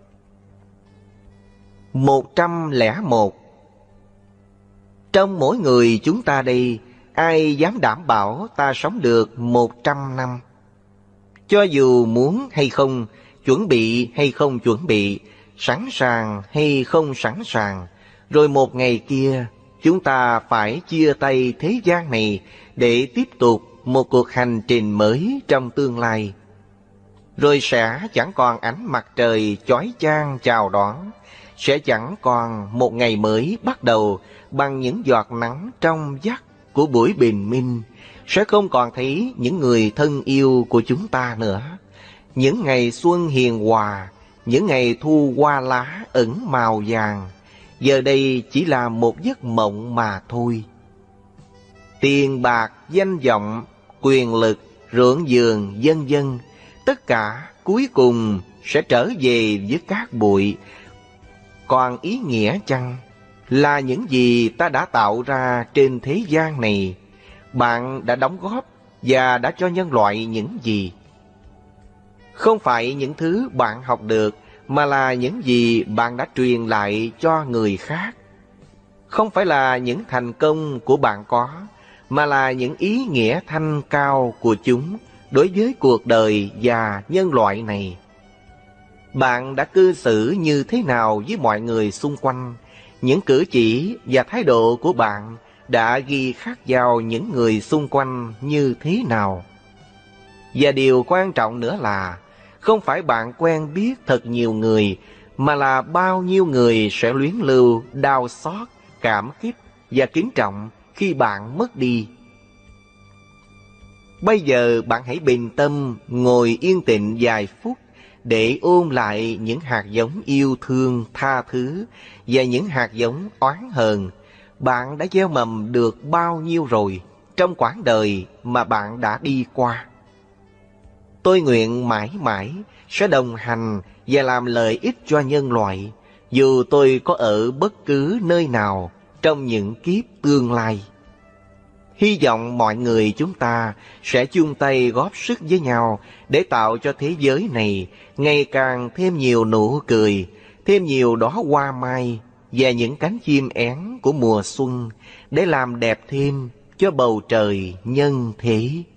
C: Một trăm lẻ một. Trong mỗi người chúng ta đây, ai dám đảm bảo ta sống được một trăm năm? Cho dù muốn hay không, chuẩn bị hay không chuẩn bị, sẵn sàng hay không sẵn sàng, rồi một ngày kia, chúng ta phải chia tay thế gian này để tiếp tục một cuộc hành trình mới trong tương lai. Rồi sẽ chẳng còn ánh mặt trời chói chang chào đón, sẽ chẳng còn một ngày mới bắt đầu bằng những giọt nắng trong vắt của buổi bình minh, sẽ không còn thấy những người thân yêu của chúng ta nữa. Những ngày xuân hiền hòa, những ngày thu hoa lá ẩn màu vàng, giờ đây chỉ là một giấc mộng mà thôi. Tiền bạc, danh vọng, quyền lực, ruộng vườn, vân vân, tất cả cuối cùng sẽ trở về với cát bụi. Còn ý nghĩa chăng là những gì ta đã tạo ra trên thế gian này, bạn đã đóng góp và đã cho nhân loại những gì? Không phải những thứ bạn học được, mà là những gì bạn đã truyền lại cho người khác. Không phải là những thành công của bạn có, mà là những ý nghĩa thanh cao của chúng đối với cuộc đời và nhân loại này. Bạn đã cư xử như thế nào với mọi người xung quanh? Những cử chỉ và thái độ của bạn đã ghi khắc vào những người xung quanh như thế nào? Và điều quan trọng nữa là, không phải bạn quen biết thật nhiều người, mà là bao nhiêu người sẽ luyến lưu, đau xót, cảm kích và kính trọng khi bạn mất đi. Bây giờ bạn hãy bình tâm ngồi yên tĩnh vài phút để ôn lại những hạt giống yêu thương, tha thứ và những hạt giống oán hờn. Bạn đã gieo mầm được bao nhiêu rồi trong quãng đời mà bạn đã đi qua? Tôi nguyện mãi mãi sẽ đồng hành và làm lợi ích cho nhân loại, dù tôi có ở bất cứ nơi nào trong những kiếp tương lai. Hy vọng mọi người chúng ta sẽ chung tay góp sức với nhau để tạo cho thế giới này ngày càng thêm nhiều nụ cười, thêm nhiều đóa hoa mai và những cánh chim én của mùa xuân để làm đẹp thêm cho bầu trời nhân thế.